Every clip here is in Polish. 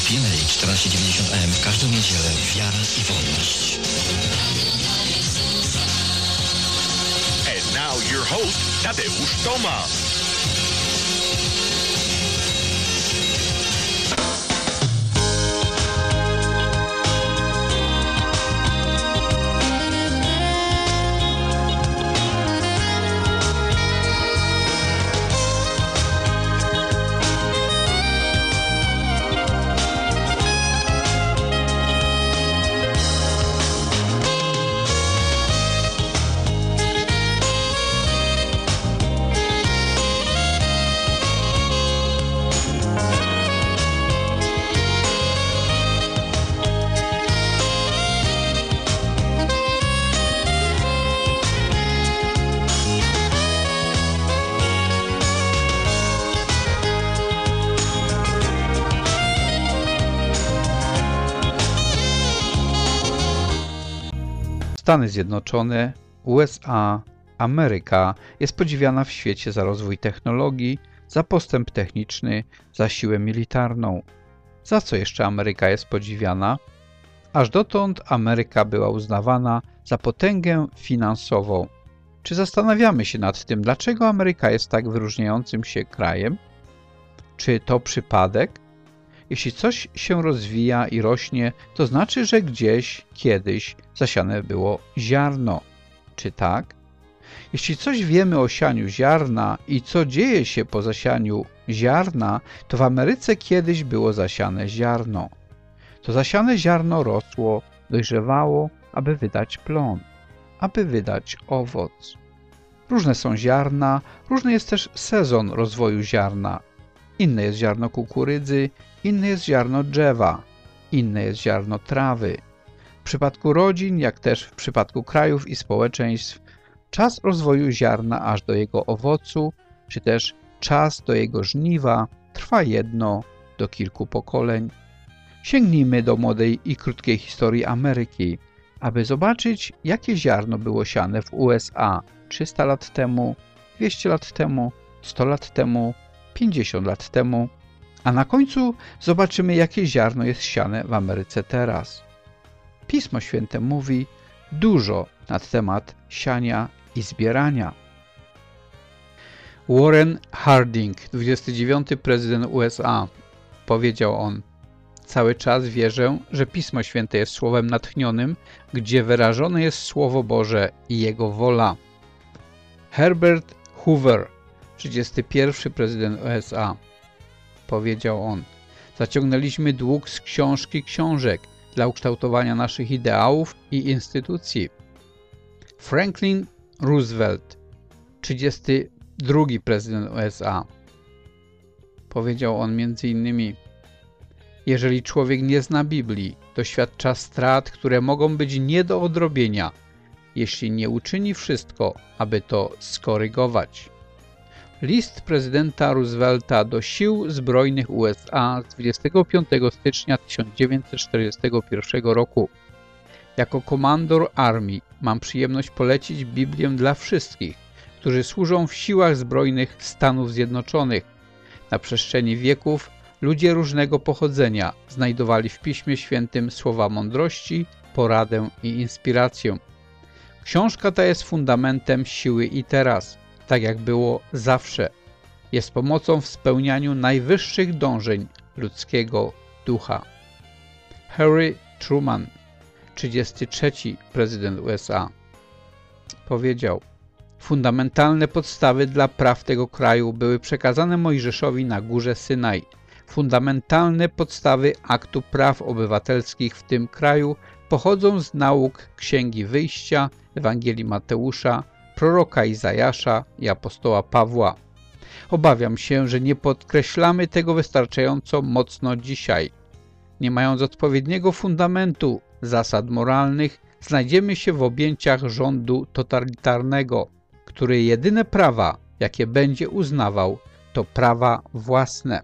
PMA 1490 AM w każdą niedzielę. Wiara i wolność. And now your host, Tadeusz Tomasz. Stany Zjednoczone, USA, Ameryka jest podziwiana w świecie za rozwój technologii, za postęp techniczny, za siłę militarną. Za co jeszcze Ameryka jest podziwiana? Aż dotąd Ameryka była uznawana za potęgę finansową. Czy zastanawiamy się nad tym, dlaczego Ameryka jest tak wyróżniającym się krajem? Czy to przypadek? Jeśli coś się rozwija i rośnie, to znaczy, że gdzieś, kiedyś zasiane było ziarno. Czy tak? Jeśli coś wiemy o sianiu ziarna i co dzieje się po zasianiu ziarna, to w Ameryce kiedyś było zasiane ziarno. To zasiane ziarno rosło, dojrzewało, aby wydać plon, aby wydać owoc. Różne są ziarna, różny jest też sezon rozwoju ziarna. Inne jest ziarno kukurydzy, inne jest ziarno drzewa, inne jest ziarno trawy. W przypadku rodzin, jak też w przypadku krajów i społeczeństw, czas rozwoju ziarna aż do jego owocu, czy też czas do jego żniwa trwa jedno do kilku pokoleń. Sięgnijmy do młodej i krótkiej historii Ameryki, aby zobaczyć, jakie ziarno było siane w USA 300 lat temu, 200 lat temu, 100 lat temu, 50 lat temu, a na końcu zobaczymy, jakie ziarno jest siane w Ameryce teraz. Pismo Święte mówi dużo na temat siania i zbierania. Warren Harding, 29. prezydent USA, powiedział on: cały czas wierzę, że Pismo Święte jest słowem natchnionym, gdzie wyrażone jest Słowo Boże i Jego wola. Herbert Hoover, 31. prezydent USA, powiedział on: zaciągnęliśmy dług z książki książek dla ukształtowania naszych ideałów i instytucji. Franklin Roosevelt, 32. prezydent USA, powiedział on m.in.: jeżeli człowiek nie zna Biblii, doświadcza strat, które mogą być nie do odrobienia, jeśli nie uczyni wszystko, aby to skorygować. List prezydenta Roosevelta do sił zbrojnych USA z 25 stycznia 1941 roku. Jako komandor armii mam przyjemność polecić Biblię dla wszystkich, którzy służą w siłach zbrojnych Stanów Zjednoczonych. Na przestrzeni wieków ludzie różnego pochodzenia znajdowali w Piśmie Świętym słowa mądrości, poradę i inspirację. Książka ta jest fundamentem siły i teraz, tak jak było zawsze. Jest pomocą w spełnianiu najwyższych dążeń ludzkiego ducha. Harry Truman, 33. prezydent USA, powiedział: fundamentalne podstawy dla praw tego kraju były przekazane Mojżeszowi na górze Synaj. Fundamentalne podstawy aktu praw obywatelskich w tym kraju pochodzą z nauk Księgi Wyjścia, Ewangelii Mateusza, proroka Izajasza i apostoła Pawła. Obawiam się, że nie podkreślamy tego wystarczająco mocno dzisiaj. Nie mając odpowiedniego fundamentu zasad moralnych, znajdziemy się w objęciach rządu totalitarnego, który jedyne prawa, jakie będzie uznawał, to prawa własne.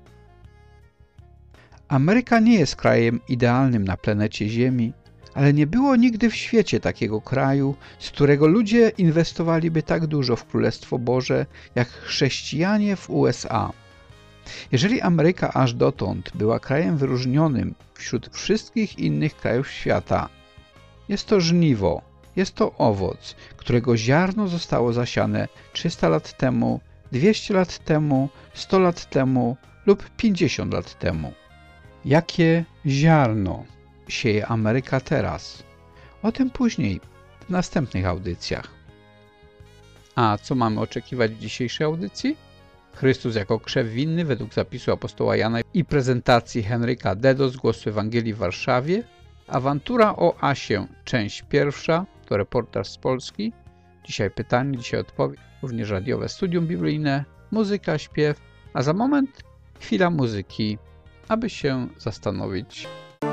Ameryka nie jest krajem idealnym na planecie Ziemi, ale nie było nigdy w świecie takiego kraju, z którego ludzie inwestowaliby tak dużo w Królestwo Boże, jak chrześcijanie w USA. Jeżeli Ameryka aż dotąd była krajem wyróżnionym wśród wszystkich innych krajów świata, jest to żniwo, jest to owoc, którego ziarno zostało zasiane 300 lat temu, 200 lat temu, 100 lat temu lub 50 lat temu. Jakie ziarno sieje Ameryka teraz? O tym później, w następnych audycjach. A co mamy oczekiwać w dzisiejszej audycji? Chrystus jako krzew winny według zapisu apostoła Jana i prezentacji Henryka Dedo z Głosu Ewangelii w Warszawie, Awantura o Asie, część pierwsza, to reportaż z Polski. Dzisiaj pytanie, dzisiaj odpowiedź, również radiowe studium biblijne, muzyka, śpiew, a za moment chwila muzyki, aby się zastanowić.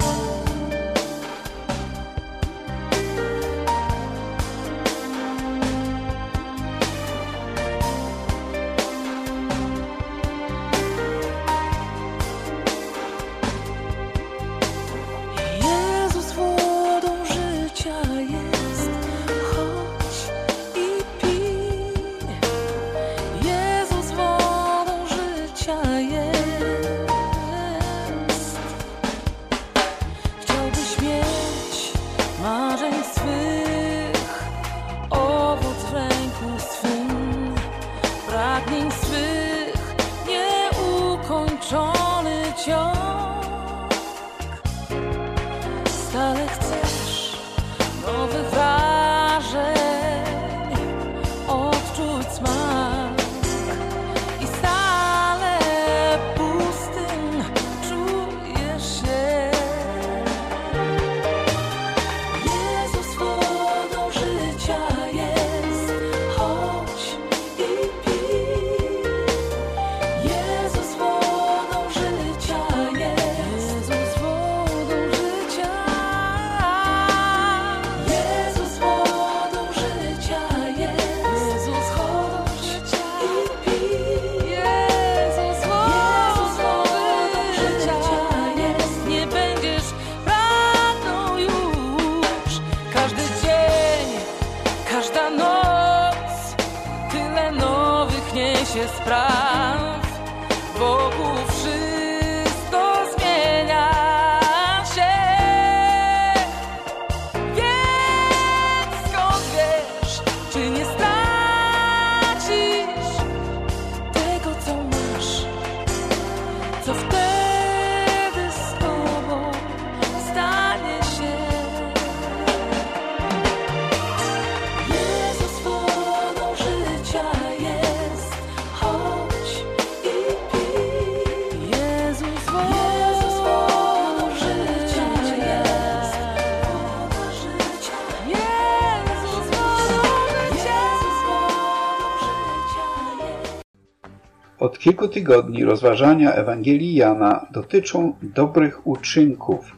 Od kilku tygodni rozważania Ewangelii Jana dotyczą dobrych uczynków,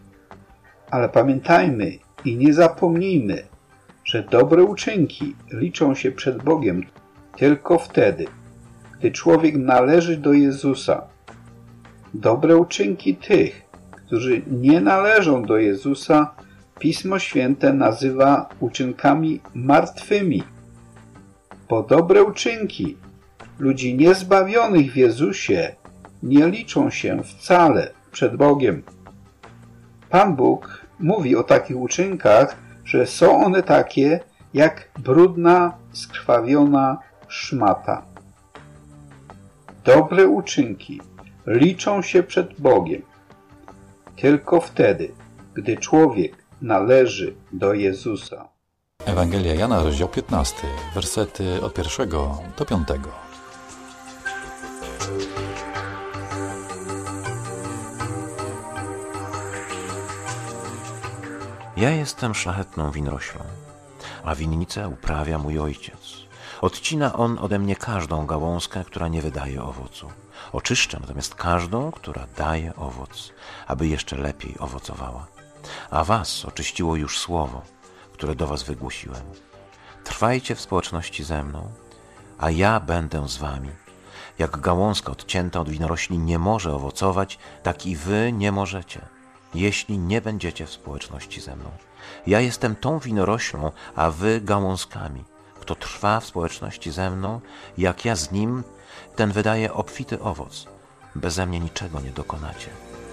ale pamiętajmy i nie zapomnijmy, że dobre uczynki liczą się przed Bogiem tylko wtedy, gdy człowiek należy do Jezusa. Dobre uczynki tych, którzy nie należą do Jezusa, Pismo Święte nazywa uczynkami martwymi, bo dobre uczynki ludzi niezbawionych w Jezusie nie liczą się wcale przed Bogiem. Pan Bóg mówi o takich uczynkach, że są one takie jak brudna, skrwawiona szmata. Dobre uczynki liczą się przed Bogiem tylko wtedy, gdy człowiek należy do Jezusa. Ewangelia Jana, rozdział 15, wersety od 1 do 5. Ja jestem szlachetną winoroślą, a winnicę uprawia mój ojciec. Odcina on ode mnie każdą gałązkę, która nie wydaje owocu. Oczyszcza natomiast każdą, która daje owoc, aby jeszcze lepiej owocowała. A was oczyściło już słowo, które do was wygłosiłem. Trwajcie w społeczności ze mną, a ja będę z wami. Jak gałązka odcięta od winorośli nie może owocować, tak i wy nie możecie, jeśli nie będziecie w społeczności ze mną. Ja jestem tą winoroślą, a wy gałązkami. Kto trwa w społeczności ze mną, jak ja z nim, ten wydaje obfity owoc, beze mnie niczego nie dokonacie.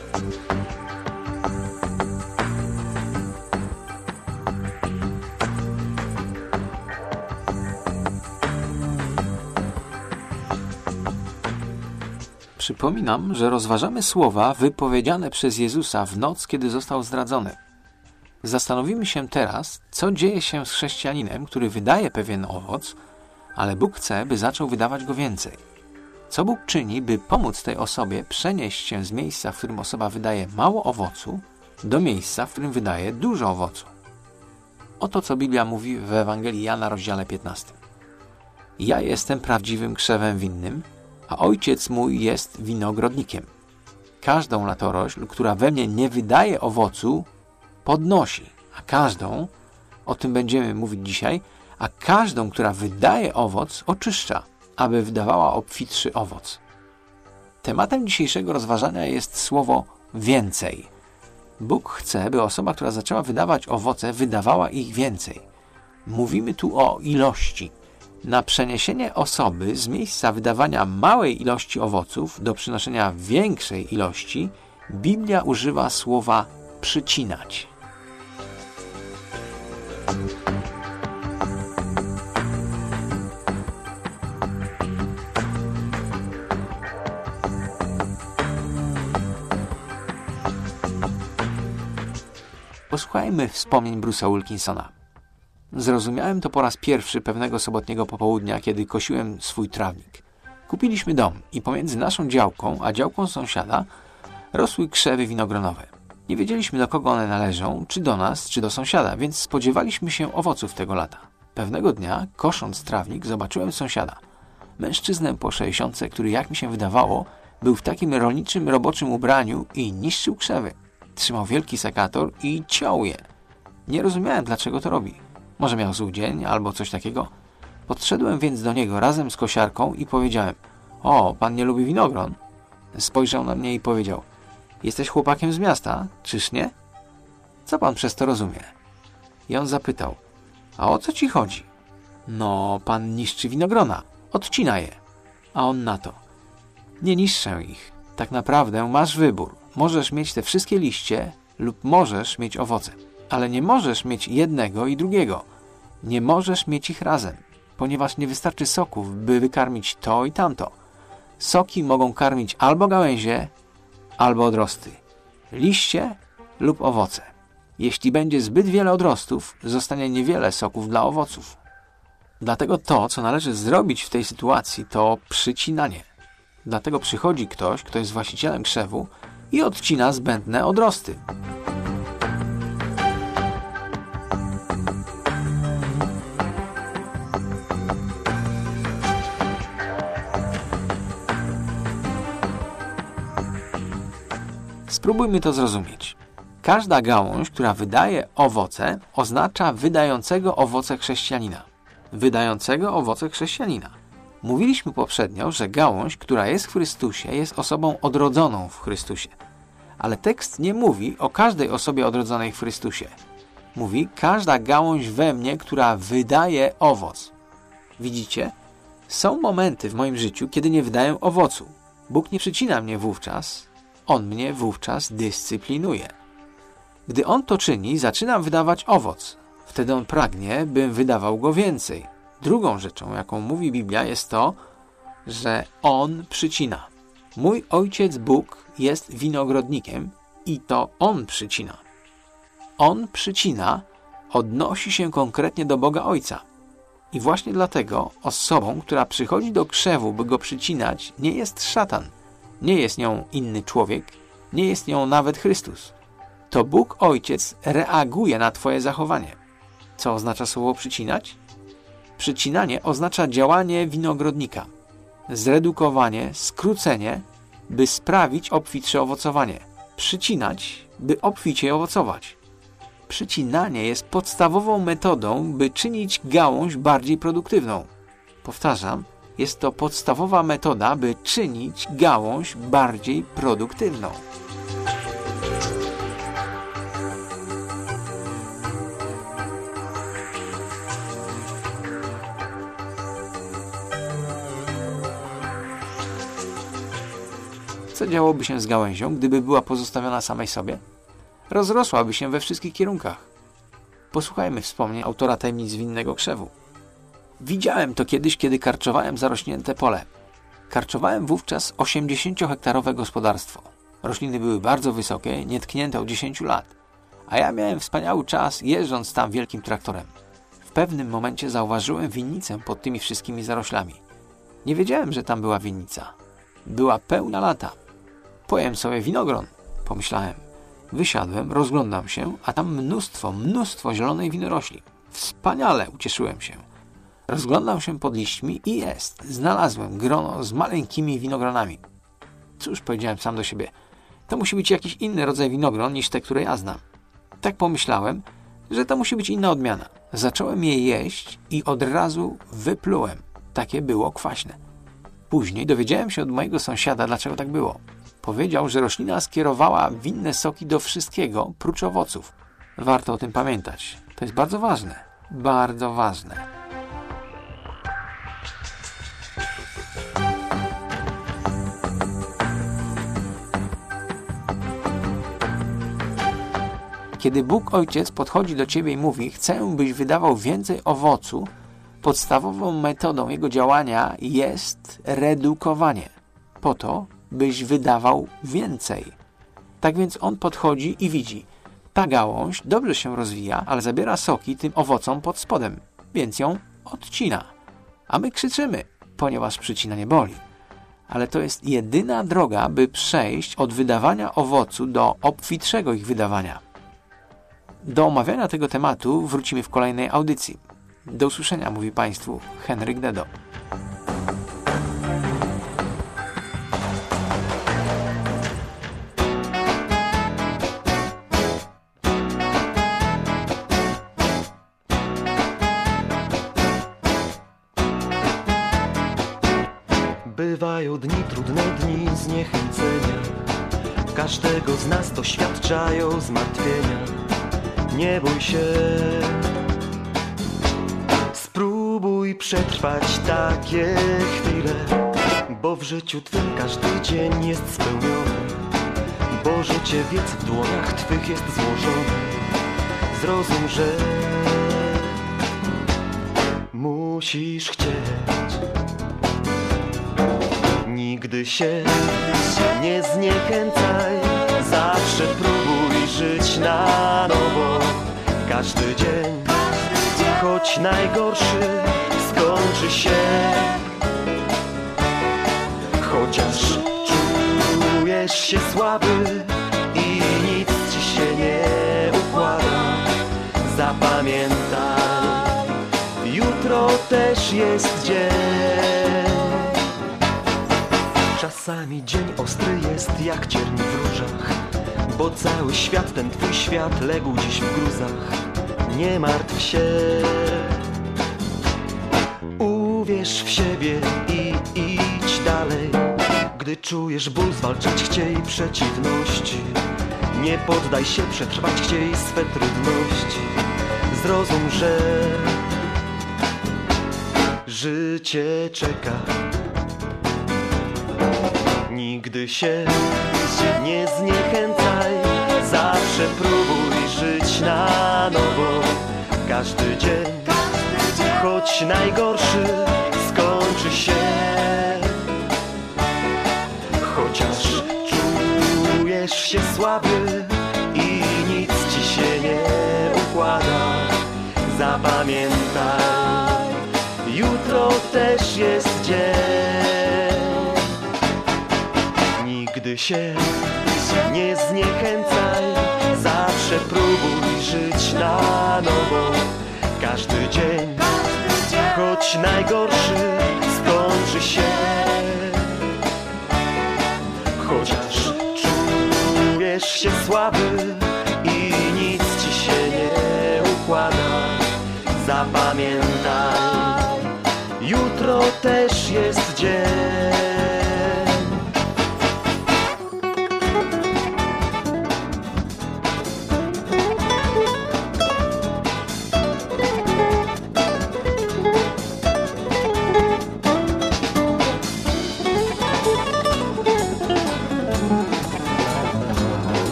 Przypominam, że rozważamy słowa wypowiedziane przez Jezusa w noc, kiedy został zdradzony. Zastanowimy się teraz, co dzieje się z chrześcijaninem, który wydaje pewien owoc, ale Bóg chce, by zaczął wydawać go więcej. Co Bóg czyni, by pomóc tej osobie przenieść się z miejsca, w którym osoba wydaje mało owocu, do miejsca, w którym wydaje dużo owocu. Oto co Biblia mówi w Ewangelii Jana, rozdziale 15. Ja jestem prawdziwym krzewem winnym, a ojciec mój jest winogrodnikiem. Każdą latorośl, która we mnie nie wydaje owocu, podnosi, a każdą, o tym będziemy mówić dzisiaj, a każdą, która wydaje owoc, oczyszcza, aby wydawała obfitszy owoc. Tematem dzisiejszego rozważania jest słowo więcej. Bóg chce, by osoba, która zaczęła wydawać owoce, wydawała ich więcej. Mówimy tu o ilości. Na przeniesienie osoby z miejsca wydawania małej ilości owoców do przynoszenia większej ilości, Biblia używa słowa przycinać. Posłuchajmy wspomnień Bruce'a Wilkinsona. Zrozumiałem to po raz pierwszy pewnego sobotniego popołudnia, kiedy kosiłem swój trawnik. Kupiliśmy dom i pomiędzy naszą działką a działką sąsiada rosły krzewy winogronowe. Nie wiedzieliśmy, do kogo one należą, czy do nas, czy do sąsiada, więc spodziewaliśmy się owoców tego lata. Pewnego dnia, kosząc trawnik, zobaczyłem sąsiada. Mężczyznę po 60, który, jak mi się wydawało, był w takim rolniczym, roboczym ubraniu i niszczył krzewy. Trzymał wielki sekator i ciął je. Nie rozumiałem, dlaczego to robi. Może miał zły dzień albo coś takiego. Podszedłem więc do niego razem z kosiarką i powiedziałem: o, pan nie lubi winogron? Spojrzał na mnie i powiedział: jesteś chłopakiem z miasta, czyż nie? Co pan przez to rozumie? I on zapytał: a o co ci chodzi? No, pan niszczy winogrona, odcina je. A on na to: nie niszczę ich. Tak naprawdę masz wybór. Możesz mieć te wszystkie liście lub możesz mieć owoce. Ale nie możesz mieć jednego i drugiego. Nie możesz mieć ich razem, ponieważ nie wystarczy soków, by wykarmić to i tamto. Soki mogą karmić albo gałęzie, albo odrosty, liście lub owoce. Jeśli będzie zbyt wiele odrostów, zostanie niewiele soków dla owoców. Dlatego to, co należy zrobić w tej sytuacji, to przycinanie. Dlatego przychodzi ktoś, kto jest właścicielem krzewu i odcina zbędne odrosty. Spróbujmy to zrozumieć. Każda gałąź, która wydaje owoce, oznacza wydającego owoce chrześcijanina. Wydającego owoce chrześcijanina. Mówiliśmy poprzednio, że gałąź, która jest w Chrystusie, jest osobą odrodzoną w Chrystusie. Ale tekst nie mówi o każdej osobie odrodzonej w Chrystusie. Mówi: każda gałąź we mnie, która wydaje owoc. Widzicie? Są momenty w moim życiu, kiedy nie wydaję owocu. Bóg nie przycina mnie wówczas, On mnie wówczas dyscyplinuje. Gdy On to czyni, zaczynam wydawać owoc. Wtedy On pragnie, bym wydawał go więcej. Drugą rzeczą, jaką mówi Biblia, jest to, że On przycina. Mój Ojciec Bóg jest winogrodnikiem i to On przycina. On przycina, odnosi się konkretnie do Boga Ojca. I właśnie dlatego osobą, która przychodzi do krzewu, by go przycinać, nie jest szatan. Nie jest nią inny człowiek, nie jest nią nawet Chrystus. To Bóg Ojciec reaguje na twoje zachowanie. Co oznacza słowo przycinać? Przycinanie oznacza działanie winogrodnika. Zredukowanie, skrócenie, by sprawić obfitsze owocowanie. Przycinać, by obficie owocować. Przycinanie jest podstawową metodą, by czynić gałąź bardziej produktywną. Powtarzam, jest to podstawowa metoda, by czynić gałąź bardziej produktywną. Co działoby się z gałęzią, gdyby była pozostawiona samej sobie? Rozrosłaby się we wszystkich kierunkach. Posłuchajmy wspomnień autora Tajemnic Winnego Krzewu. Widziałem to kiedyś, kiedy karczowałem zarośnięte pole. Karczowałem wówczas 80-hektarowe gospodarstwo. Rośliny były bardzo wysokie, nietknięte od 10 lat. A ja miałem wspaniały czas, jeżdżąc tam wielkim traktorem. W pewnym momencie zauważyłem winnicę pod tymi wszystkimi zaroślami. Nie wiedziałem, że tam była winnica. Była pełna lata. Pojem sobie winogron, pomyślałem. Wysiadłem, rozglądam się, a tam mnóstwo zielonej winorośli. Wspaniale, ucieszyłem się. Rozglądam się pod liśćmi i znalazłem grono z maleńkimi winogronami. Cóż, powiedziałem sam do siebie, to musi być jakiś inny rodzaj winogron niż te, które ja znam. Tak pomyślałem, że to musi być inna odmiana. Zacząłem je jeść i od razu wyplułem. Takie było kwaśne. Później dowiedziałem się od mojego sąsiada, dlaczego tak było. Powiedział, że roślina skierowała winne soki do wszystkiego, prócz owoców. Warto o tym pamiętać. To jest bardzo ważne. Bardzo ważne. Kiedy Bóg Ojciec podchodzi do ciebie i mówi: chcę, byś wydawał więcej owocu, podstawową metodą jego działania jest redukowanie. Po to, byś wydawał więcej. Tak więc on podchodzi i widzi: ta gałąź dobrze się rozwija, ale zabiera soki tym owocom pod spodem, więc ją odcina. A my krzyczymy, ponieważ przycinanie boli. Ale to jest jedyna droga, by przejść od wydawania owocu do obfitszego ich wydawania. Do omawiania tego tematu wrócimy w kolejnej audycji. Do usłyszenia, mówi Państwu Henryk Dedo. Bywają dni, trudne dni zniechęcenia. Każdego z nas doświadczają zmartwienia. Nie bój się, spróbuj przetrwać takie chwile, bo w życiu twym każdy dzień jest spełniony, bo życie wiec w dłoniach twych jest złożone. Zrozum, że musisz chcieć. Nigdy się nie zniechęcaj, zawsze próbuj żyć na nowo. Każdy dzień, choć najgorszy, skończy się. Chociaż czujesz się słaby i nic ci się nie układa, zapamiętaj, jutro też jest dzień. Czasami dzień ostry jest jak cierń w różach, bo cały świat, ten twój świat, legł dziś w gruzach. Nie martw się, uwierz w siebie i idź dalej. Gdy czujesz ból, zwalczać chciej przeciwności. Nie poddaj się, przetrwać chciej swe trudności. Zrozum, że życie czeka. Nigdy się nie zniechęcaj, zawsze próbuj żyć na nowo. Każdy dzień, choć najgorszy, skończy się. Chociaż czujesz się słaby i nic ci się nie układa, zapamiętaj, jutro też jest dzień. Nigdy się nie zniechęcaj, zawsze próbuj żyć na nowo. Każdy dzień, choć najgorszy, skończy się. Chociaż czujesz się słaby i nic ci się nie układa, zapamiętaj, jutro też jest dzień.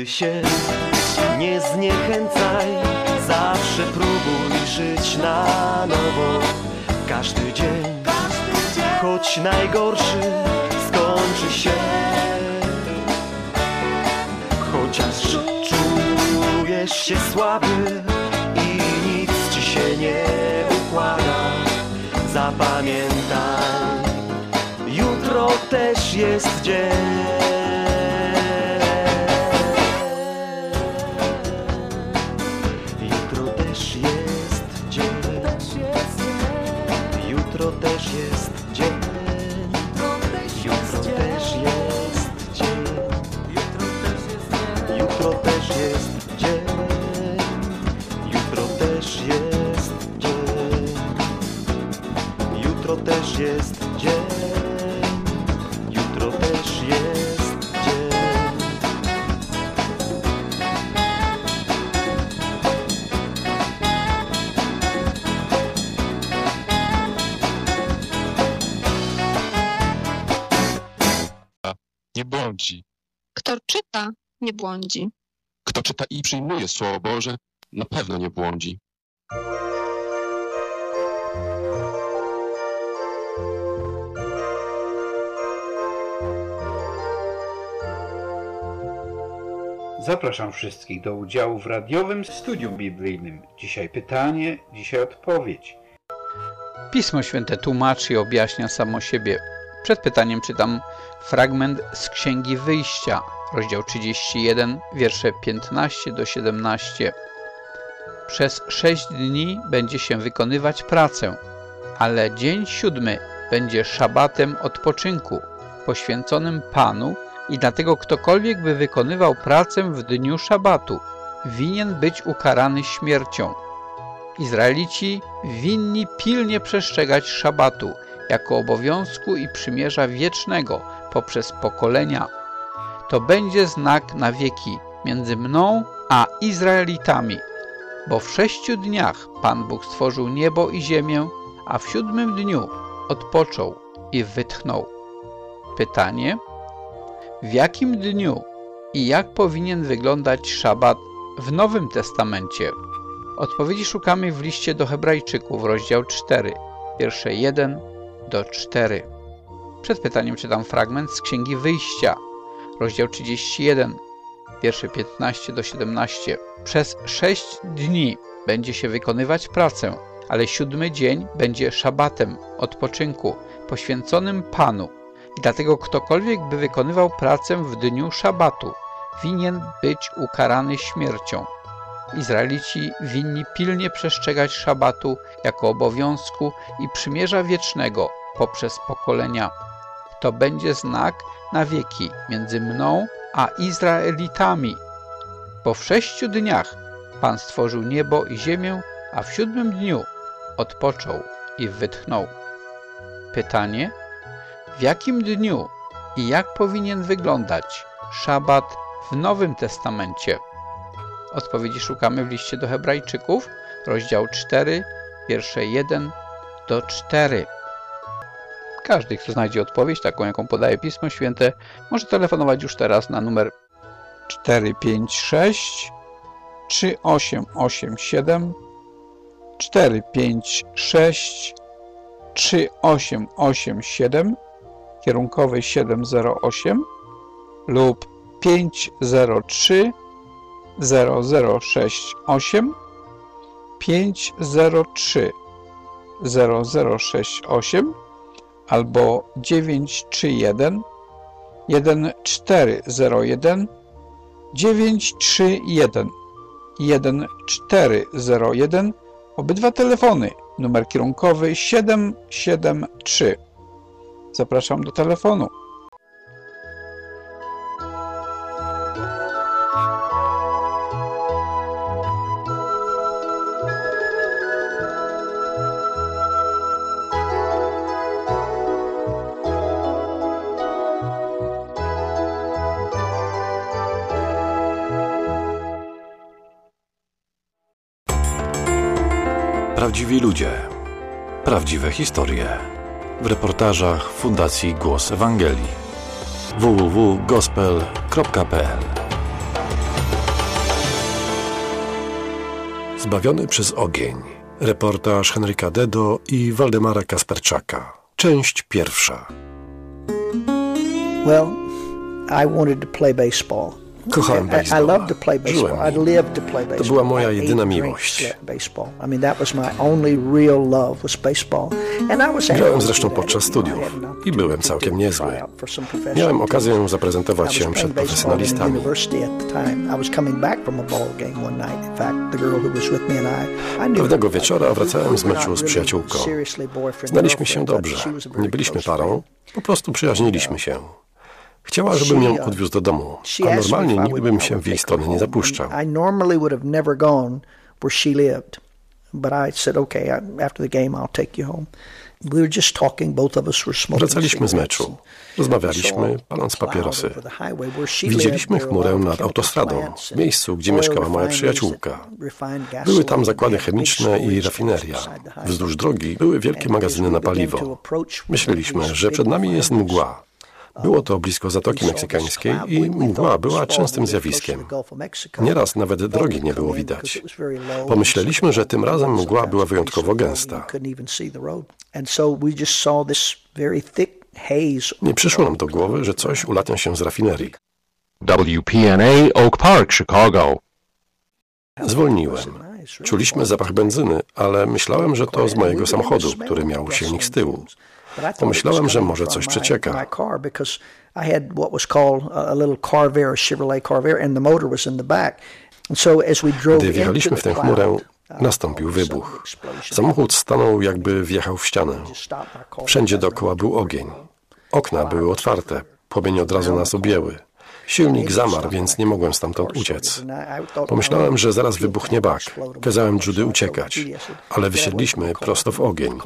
się, nie zniechęcaj, zawsze próbuj żyć na nowo. Każdy dzień, choć najgorszy, skończy się. Chociaż czujesz się słaby i nic ci się nie układa, zapamiętaj, jutro też jest dzień. Jutro też jest dzień. Jutro też jest dzień. Jutro też jest dzień. Jutro też jest dzień. Jutro też jest dzień. Jutro też jest dzień. Jutro też jest dzień. Nie błądzi. Kto czyta, nie błądzi. Kto czyta i przyjmuje Słowo Boże, na pewno nie błądzi. Zapraszam wszystkich do udziału w radiowym studium biblijnym. Dzisiaj pytanie, dzisiaj odpowiedź. Pismo Święte tłumaczy i objaśnia samo siebie. Przed pytaniem czytam fragment z Księgi Wyjścia, rozdział 31, wiersze 15 do 17. Przez 6 dni będzie się wykonywać pracę, ale dzień 7 będzie szabatem odpoczynku, poświęconym Panu, i dlatego ktokolwiek by wykonywał pracę w dniu szabatu, winien być ukarany śmiercią. Izraelici winni pilnie przestrzegać szabatu jako obowiązku i przymierza wiecznego poprzez pokolenia. To będzie znak na wieki między mną a Izraelitami, bo w 6 dniach Pan Bóg stworzył niebo i ziemię, a w 7 dniu odpoczął i wytchnął. Pytanie: w jakim dniu i jak powinien wyglądać szabat w Nowym Testamencie? Odpowiedzi szukamy w liście do Hebrajczyków, rozdział 4, wiersze 1 do 4. Przed pytaniem czytam fragment z Księgi Wyjścia, rozdział 31, wiersze 15 do 17. Przez 6 dni będzie się wykonywać pracę, ale 7 dzień będzie szabatem odpoczynku, poświęconym Panu. I dlatego ktokolwiek by wykonywał pracę w dniu szabatu, winien być ukarany śmiercią. Izraelici winni pilnie przestrzegać szabatu jako obowiązku i przymierza wiecznego poprzez pokolenia. To będzie znak na wieki między mną a Izraelitami, bo w 6 dniach Pan stworzył niebo i ziemię, a w 7 dniu odpoczął i wytchnął. Pytanie: w jakim dniu i jak powinien wyglądać szabat w Nowym Testamencie? Odpowiedzi szukamy w liście do Hebrajczyków, rozdział 4, wiersze 1 do 4. Każdy, kto znajdzie odpowiedź, taką jaką podaje Pismo Święte, może telefonować już teraz na numer 456 3887 456 3887, kierunkowy 708 lub 503 0068 503 0068 albo 931 1401 931 1401. Obydwa telefony, numer kierunkowy 773. Zapraszam do telefonu. Prawdziwi ludzie, prawdziwe historie. W reportażach Fundacji Głos Ewangelii. www.gospel.pl Zbawiony przez ogień. Reportaż Henryka Dedo i Waldemara Kasperczaka. Część pierwsza. Well, I wanted to play baseball. Kochałem baseball. Żyłem nim. To była moja jedyna miłość. Grałem zresztą podczas studiów i byłem całkiem niezły. Miałem okazję zaprezentować się przed profesjonalistami. Pewnego wieczora wracałem z meczu z przyjaciółką. Znaliśmy się dobrze. Nie byliśmy parą, po prostu przyjaźniliśmy się. Chciała, żebym ją odwiózł do domu, a normalnie nigdy bym się w jej stronę nie zapuszczał. Wracaliśmy z meczu. Rozmawialiśmy, paląc papierosy. Widzieliśmy chmurę nad autostradą, w miejscu, gdzie mieszkała moja przyjaciółka. Były tam zakłady chemiczne i rafineria. Wzdłuż drogi były wielkie magazyny na paliwo. Myśleliśmy, że przed nami jest mgła. Było to blisko Zatoki Meksykańskiej i mgła była częstym zjawiskiem. Nieraz nawet drogi nie było widać. Pomyśleliśmy, że tym razem mgła była wyjątkowo gęsta. Nie przyszło nam do głowy, że coś ulatnia się z rafinerii. WPNA Oak Park, Chicago. Zwolniłem. Czuliśmy zapach benzyny, ale myślałem, że to z mojego samochodu, który miał silnik z tyłu. Pomyślałem, że może coś przecieka. Gdy wjechaliśmy w tę chmurę, nastąpił wybuch. Samochód stanął, jakby wjechał w ścianę. Wszędzie dookoła był ogień. Okna były otwarte, płomienie od razu nas objęły. Silnik zamarł, więc nie mogłem stamtąd uciec. Pomyślałem, że zaraz wybuchnie bak. Kazałem Judy uciekać, ale wysiedliśmy prosto w ogień.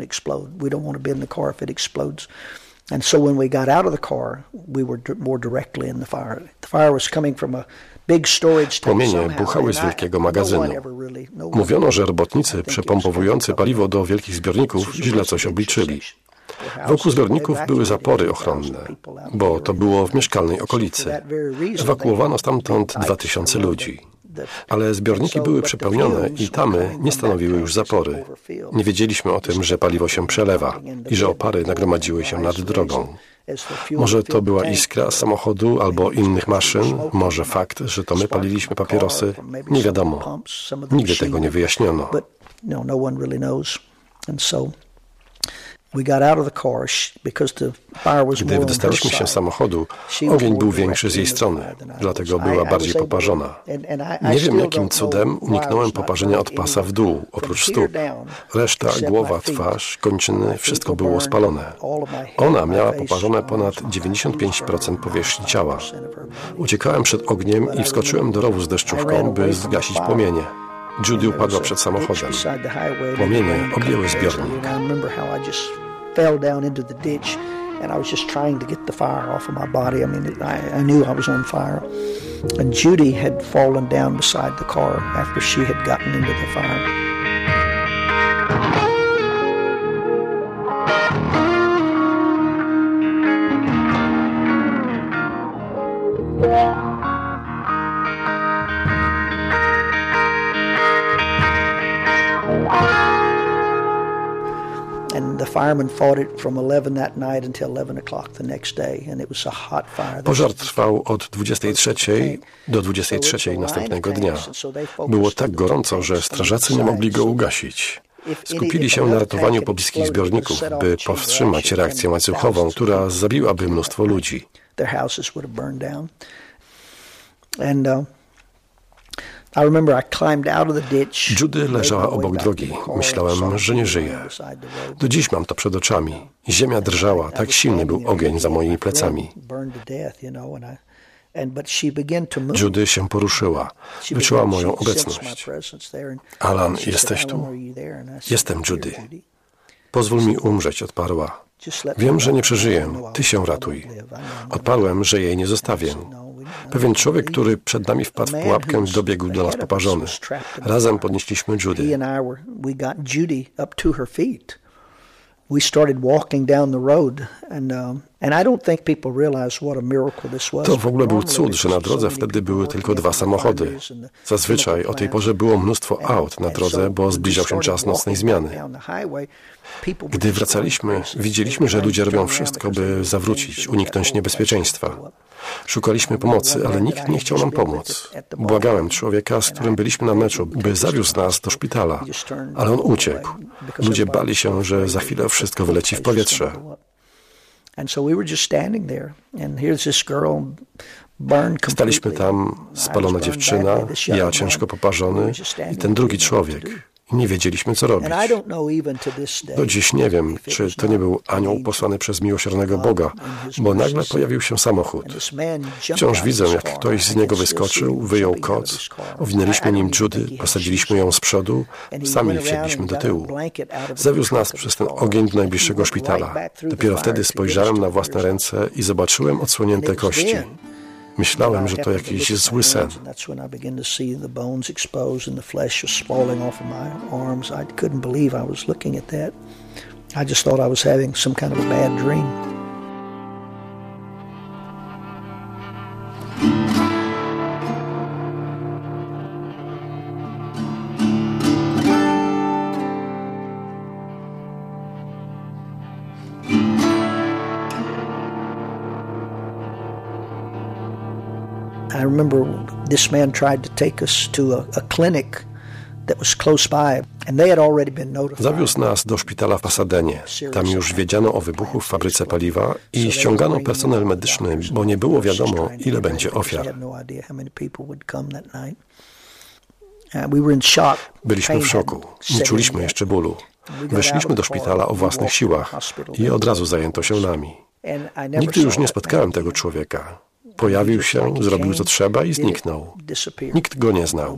Płomienie buchały z wielkiego magazynu. Mówiono, że robotnicy przepompowujący paliwo do wielkich zbiorników źle coś obliczyli. Wokół zbiorników były zapory ochronne, bo to było w mieszkalnej okolicy. Ewakuowano stamtąd 2000 ludzi. Ale zbiorniki były przepełnione i tamy nie stanowiły już zapory. Nie wiedzieliśmy o tym, że paliwo się przelewa i że opary nagromadziły się nad drogą. Może to była iskra z samochodu albo innych maszyn, może fakt, że to my paliliśmy papierosy. Nie wiadomo. Nigdy tego nie wyjaśniono. Gdy wydostaliśmy się z samochodu, ogień był większy z jej strony, dlatego była bardziej poparzona. Nie wiem, jakim cudem uniknąłem poparzenia od pasa w dół, oprócz stóp. Reszta, głowa, twarz, kończyny, wszystko było spalone. Ona miała poparzone ponad 95% powierzchni ciała. Uciekałem przed ogniem i wskoczyłem do rowu z deszczówką, by zgasić płomienie. Judy upadła przed samochodem. Płomienie objęły zbiornik. Fell down into the ditch, and I was just trying to get the fire off of my body. I mean, I knew I was on fire. And Judy had fallen down beside the car after she had gotten into the fire. Pożar trwał od 23 do 23 następnego dnia. Było tak gorąco, że strażacy nie mogli go ugasić. Skupili się na ratowaniu pobliskich zbiorników, by powstrzymać reakcję łańcuchową, która zabiłaby mnóstwo ludzi. Judy leżała obok drogi. Myślałem, że nie żyje. Do dziś mam to przed oczami. Ziemia drżała, tak silny był ogień za moimi plecami. Judy się poruszyła. Wyczuła moją obecność. Alan, jesteś tu? Jestem, Judy. Pozwól mi umrzeć, odparła. Wiem, że nie przeżyję. Ty się ratuj. Odparłem, że jej nie zostawię. Pewien człowiek, który przed nami wpadł w pułapkę, dobiegł do nas poparzony. Razem podnieśliśmy Judy. we started walking down the road and I don't think people realize what a miracle this was. To w ogóle był cud, że na drodze wtedy były tylko 2 samochody. Zazwyczaj o tej porze było mnóstwo aut na drodze, bo zbliżał się czas nocnej zmiany. Gdy wracaliśmy, widzieliśmy, że ludzie robią wszystko, by zawrócić, uniknąć niebezpieczeństwa. Szukaliśmy pomocy, ale nikt nie chciał nam pomóc. Błagałem człowieka, z którym byliśmy na meczu, by zawiózł nas do szpitala, ale on uciekł. Ludzie bali się, że za chwilę wszystko wyleci w powietrze. Staliśmy tam, spalona dziewczyna, ja ciężko poparzony i ten drugi człowiek. I nie wiedzieliśmy, co robić. Do dziś nie wiem, czy to nie był anioł posłany przez miłosiernego Boga, bo nagle pojawił się samochód. Wciąż widzę, jak ktoś z niego wyskoczył, wyjął koc, owinęliśmy nim Judy, posadziliśmy ją z przodu, sami wsiedliśmy do tyłu. Zawiózł nas przez ten ogień do najbliższego szpitala. Dopiero wtedy spojrzałem na własne ręce i zobaczyłem odsłonięte kości. Myślałem, że to jakiś zły sen. I remember this man tried to take us to a clinic that was close by, and they had already been notified. Zawiózł nas do szpitala w Pasadenie. Tam już wiedziano o wybuchu w fabryce paliwa i ściągano personel medyczny, bo nie było wiadomo, ile będzie ofiar. Byliśmy w szoku. Nie czuliśmy jeszcze bólu. Weszliśmy do szpitala o własnych siłach i od razu zajęto się nami. Nigdy już nie spotkałem tego człowieka. Pojawił się, zrobił co trzeba i zniknął. Nikt go nie znał.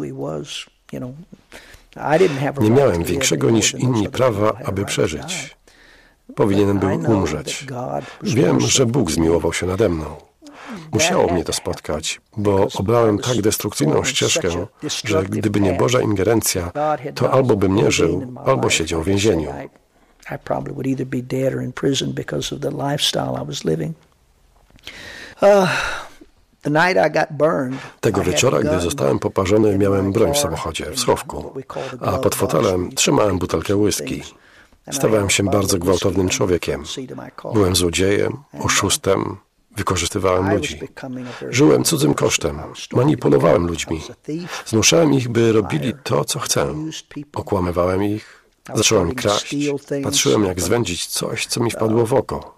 Nie miałem większego niż inni prawa, aby przeżyć. Powinienem był umrzeć. Wiem, że Bóg zmiłował się nade mną. Musiało mnie to spotkać, bo obrałem tak destrukcyjną ścieżkę, że gdyby nie Boża ingerencja, to albo bym nie żył, albo siedział w więzieniu. Tego wieczora, gdy zostałem poparzony, miałem broń w samochodzie, w schowku, a pod fotelem trzymałem butelkę whisky. Stawałem się bardzo gwałtownym człowiekiem. Byłem złodziejem, oszustem, wykorzystywałem ludzi. Żyłem cudzym kosztem, manipulowałem ludźmi. Zmuszałem ich, by robili to, co chcę. Okłamywałem ich. Zacząłem kraść. Patrzyłem, jak zwędzić coś, co mi wpadło w oko.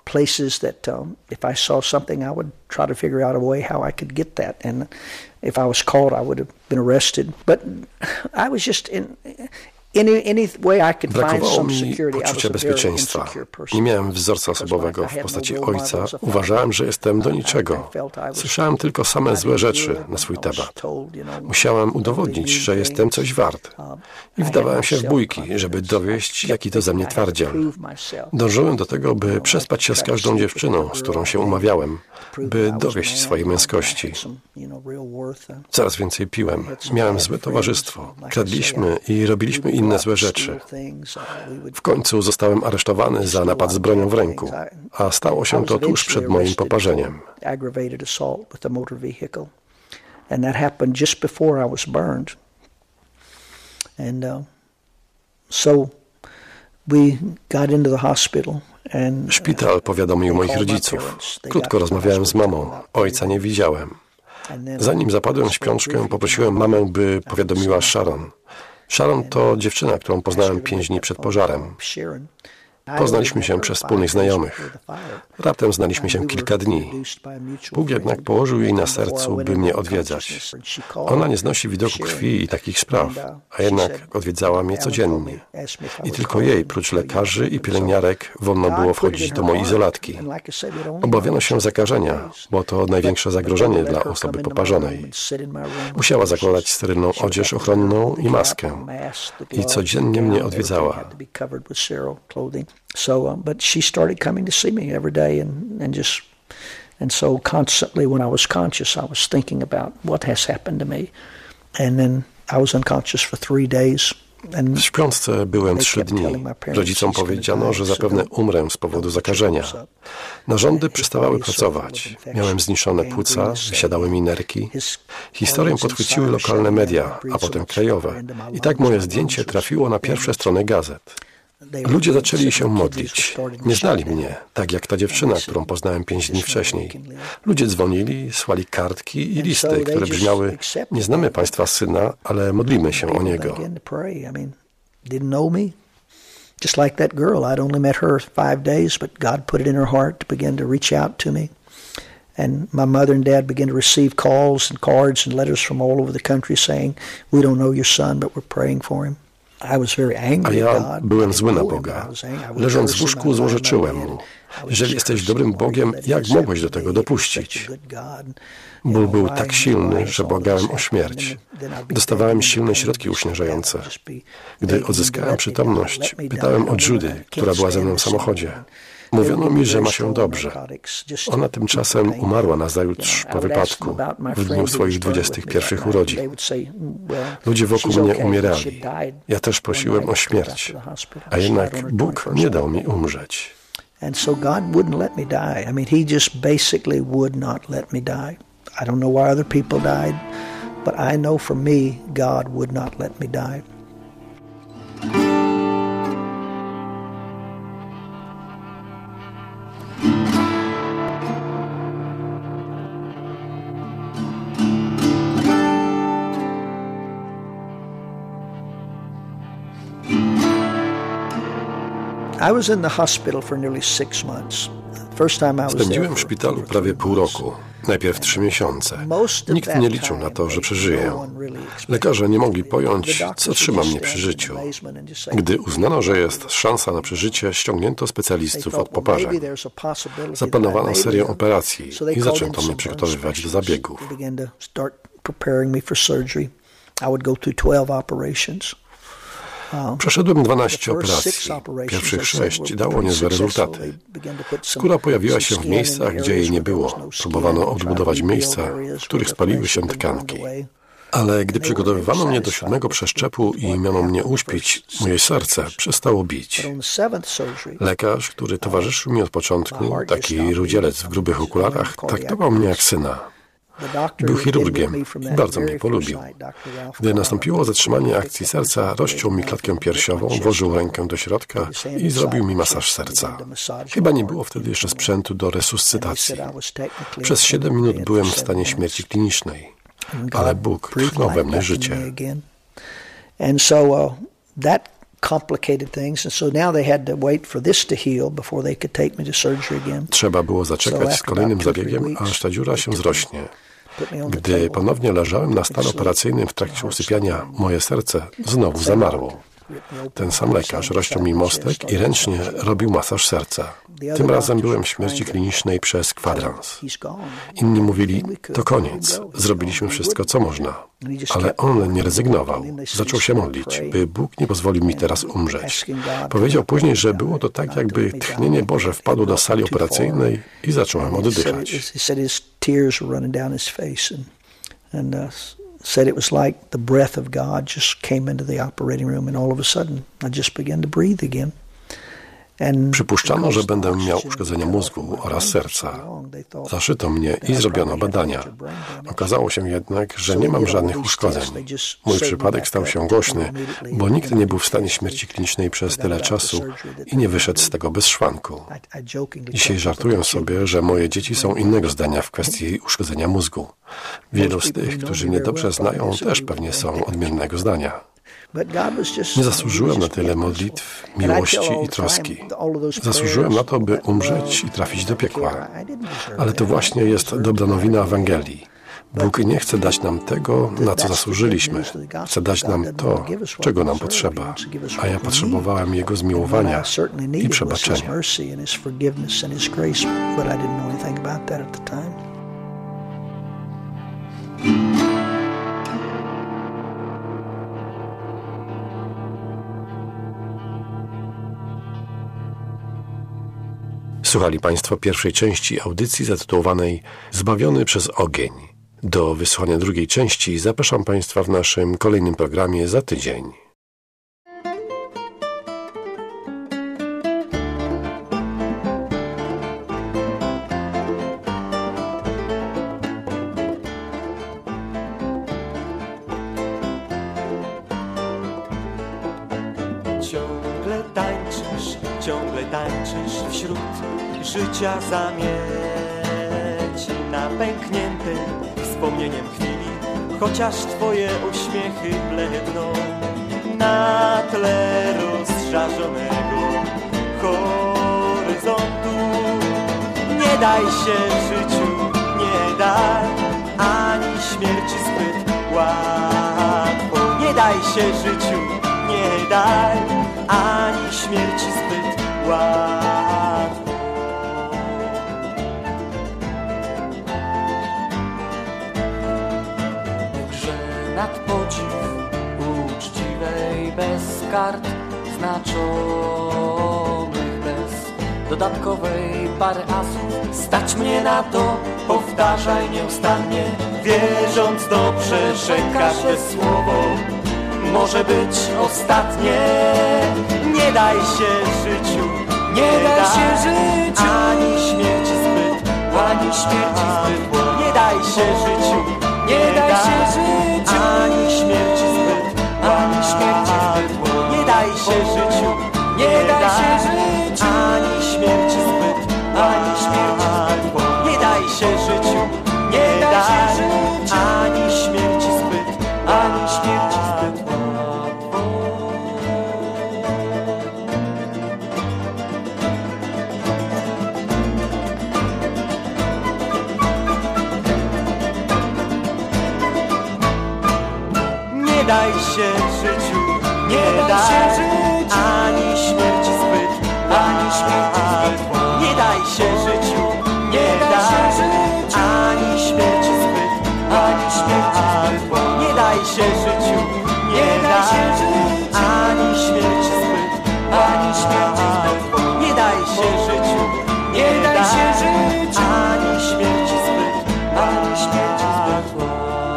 Brakowało mi poczucia bezpieczeństwa. Nie miałem wzorca osobowego w postaci ojca. Uważałem, że jestem do niczego. Słyszałem tylko same złe rzeczy na swój temat. Musiałem udowodnić, że jestem coś wart. I wdawałem się w bójki, żeby dowieść, jaki to ze mnie twardziel. Dążyłem do tego, by przespać się z każdą dziewczyną, z którą się umawiałem, by dowieść swojej męskości. Coraz więcej piłem. Miałem złe towarzystwo. Kradliśmy i robiliśmy inne złe rzeczy. W końcu zostałem aresztowany za napad z bronią w ręku, a stało się to tuż przed moim poparzeniem. Szpital powiadomił moich rodziców. Krótko rozmawiałem z mamą. Ojca nie widziałem. Zanim zapadłem w śpiączkę, poprosiłem mamę, by powiadomiła Sharon. Sharon to dziewczyna, którą poznałem 5 dni przed pożarem. Poznaliśmy się przez wspólnych znajomych. Raptem znaliśmy się kilka dni. Bóg jednak położył jej na sercu, by mnie odwiedzać. Ona nie znosi widoku krwi i takich spraw, a jednak odwiedzała mnie codziennie. I tylko jej, prócz lekarzy i pielęgniarek, wolno było wchodzić do mojej izolatki. Obawiano się zakażenia, bo to największe zagrożenie dla osoby poparzonej. Musiała zakładać sterylną odzież ochronną i maskę. I codziennie mnie odwiedzała. But she started coming to see me every day and so constantly when I was conscious, I was thinking about what has happened to me. And then I was unconscious for 3 days. W śpiączce byłem 3 dni. Rodzicom powiedziano, że zapewne umrę z powodu zakażenia. Narządy przestawały pracować. Miałem zniszczone płuca, wysiadały mi nerki. Historię podchwyciły lokalne media, a potem krajowe. I tak moje zdjęcie trafiło na pierwsze strony gazet. Ludzie zaczęli się modlić. Nie znali mnie, tak jak ta dziewczyna, którą poznałem 5 dni wcześniej. Ludzie dzwonili, słali kartki i listy, które brzmiały: nie znamy Państwa syna, ale modlimy się o niego. Just like that girl, I'd only met her 5 days, but God put it in her heart to begin to reach out to me. And my mother and dad began to receive calls and cards and letters from all over the country saying, we don't know your son, but we're praying for him. A ja byłem zły na Boga. Leżąc w łóżku złorzeczyłem Mu. Jeżeli jesteś dobrym Bogiem, jak mogłeś do tego dopuścić? Ból był tak silny, że błagałem o śmierć. Dostawałem silne środki uśnieżające. Gdy odzyskałem przytomność, pytałem o Judy, która była ze mną w samochodzie. Mówiono mi, że ma się dobrze. Ona tymczasem umarła nazajutrz po wypadku, w dniu swoich 21 urodzin. Ludzie wokół mnie umierali. Ja też prosiłem o śmierć, a jednak Bóg nie dał mi umrzeć. And so God wouldn't let me die. I mean, He just basically would not let me die. I don't know why other people died, but I know for me, God would not let me die. I was in the hospital for nearly 6 months. Spędziłem w szpitalu prawie pół roku. Najpierw 3 miesiące. Nikt nie liczył na to, że przeżyję. Lekarze nie mogli pojąć, co trzyma mnie przy życiu. Gdy uznano, że jest szansa na przeżycie, ściągnięto specjalistów od poparzeń. Zaplanowano serię operacji i zaczęto mnie przygotowywać do zabiegów. Przeszedłem 12 operacji. Pierwszych 6 dało niezłe rezultaty. Skóra pojawiła się w miejscach, gdzie jej nie było. Próbowano odbudować miejsca, w których spaliły się tkanki. Ale gdy przygotowywano mnie do 7. przeszczepu i miano mnie uśpić, moje serce przestało bić. Lekarz, który towarzyszył mi od początku, taki rudzielec w grubych okularach, traktował mnie jak syna. Był chirurgiem i bardzo mnie polubił. Gdy nastąpiło zatrzymanie akcji serca, rozciął mi klatkę piersiową, włożył rękę do środka i zrobił mi masaż serca. Chyba nie było wtedy jeszcze sprzętu do resuscytacji. Przez 7 minut byłem w stanie śmierci klinicznej, ale Bóg tchnął we mnie życie. Trzeba było zaczekać z kolejnym zabiegiem, aż ta dziura się zrośnie. Gdy ponownie leżałem na stole operacyjnym w trakcie usypiania, moje serce znowu zamarło. Ten sam lekarz rozciął mi mostek i ręcznie robił masaż serca. Tym razem byłem w śmierci klinicznej przez kwadrans. Inni mówili, to koniec, zrobiliśmy wszystko, co można. Ale on nie rezygnował. Zaczął się modlić, by Bóg nie pozwolił mi teraz umrzeć. Powiedział później, że było to tak, jakby tchnienie Boże wpadło do sali operacyjnej i zacząłem oddychać. Said it was like the breath of God just came into the operating room and all of a sudden I just began to breathe again. Przypuszczano, że będę miał uszkodzenia mózgu oraz serca. Zaszyto mnie i zrobiono badania. Okazało się jednak, że nie mam żadnych uszkodzeń. Mój przypadek stał się głośny, bo nikt nie był w stanie śmierci klinicznej przez tyle czasu i nie wyszedł z tego bez szwanku. Dzisiaj żartuję sobie, że moje dzieci są innego zdania w kwestii uszkodzenia mózgu. Wielu z tych, którzy mnie dobrze znają, też pewnie są odmiennego zdania. Nie zasłużyłem na tyle modlitw, miłości i troski. Zasłużyłem na to, by umrzeć i trafić do piekła. Ale to właśnie jest dobra nowina Ewangelii. Bóg nie chce dać nam tego, na co zasłużyliśmy. Chce dać nam to, czego nam potrzeba. A ja potrzebowałem Jego zmiłowania i przebaczenia. Słuchali Państwo pierwszej części audycji zatytułowanej Zbawiony przez ogień. Do wysłuchania drugiej części zapraszam Państwa w naszym kolejnym programie za tydzień. ciągle tańczysz wśród życia zamieci, napęknięty wspomnieniem chwili, chociaż twoje uśmiechy bledną na tle rozżarzonego horyzontu. Nie daj się życiu, nie daj ani śmierci zbyt łatwo. Nie daj się życiu, nie daj ani śmierci zbyt łatwo. W grze nad podziw uczciwej, bez kart znaczonych, bez dodatkowej pary asów. Stać mnie na to, powtarzaj nieustannie, wierząc dobrze, że każde słowo może być ostatnie. Nie daj się życiu, nie daj się życiu, ani śmierci zbyt, ani śmierci zbyt. Nie daj się życiu, nie daj się życiu, ani śmierci zbyt, ani śmierci zbyt. Nie daj się życiu, nie daj się życiu, ani śmierci zbyt, ani śmierci zbyt. Nie daj się życiu, nie daj się życiu, ani śmierci zbyt, ani śmierci zbyt. Nie daj się życiu, nie daj się życiu, ani śmierci zbyt, ani śmierci zbyt. Nie daj się życiu, nie daj się życiu, ani śmierci zbyt, ani śmierci zbyt. Nie daj się życiu, nie daj się życiu, ani śmierci zbyt, ani śmierci zbyt. Nie daj się życiu, nie daj się życiu, ani śmierci zbyt, ani śmierci zbyt.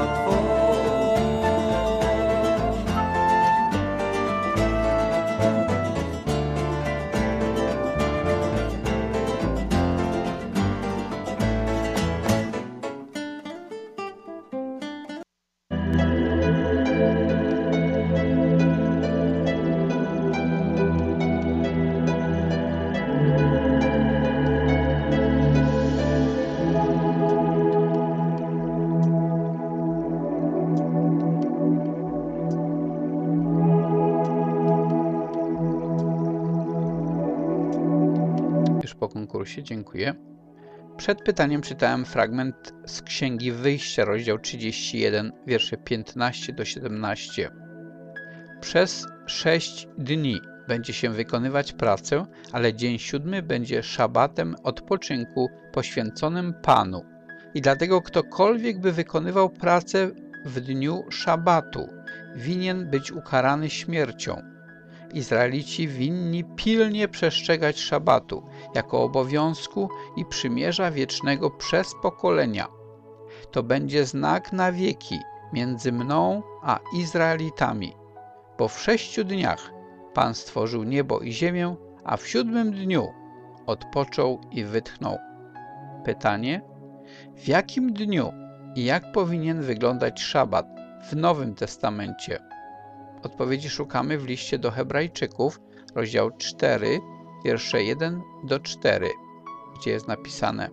Po konkursie, dziękuję. Przed pytaniem czytałem fragment z Księgi Wyjścia, rozdział 31, wiersze 15 do 17. Przez 6 dni będzie się wykonywać pracę, ale dzień 7 będzie szabatem odpoczynku poświęconym Panu. I dlatego ktokolwiek by wykonywał pracę w dniu szabatu, winien być ukarany śmiercią. Izraelici winni pilnie przestrzegać szabatu jako obowiązku i przymierza wiecznego przez pokolenia. To będzie znak na wieki między mną a Izraelitami, bo w 6 dniach Pan stworzył niebo i ziemię, a w 7 dniu odpoczął i wytchnął. Pytanie: w jakim dniu i jak powinien wyglądać szabat w Nowym Testamencie? Odpowiedzi szukamy w liście do Hebrajczyków, rozdział 4, wiersze 1 do 4, gdzie jest napisane: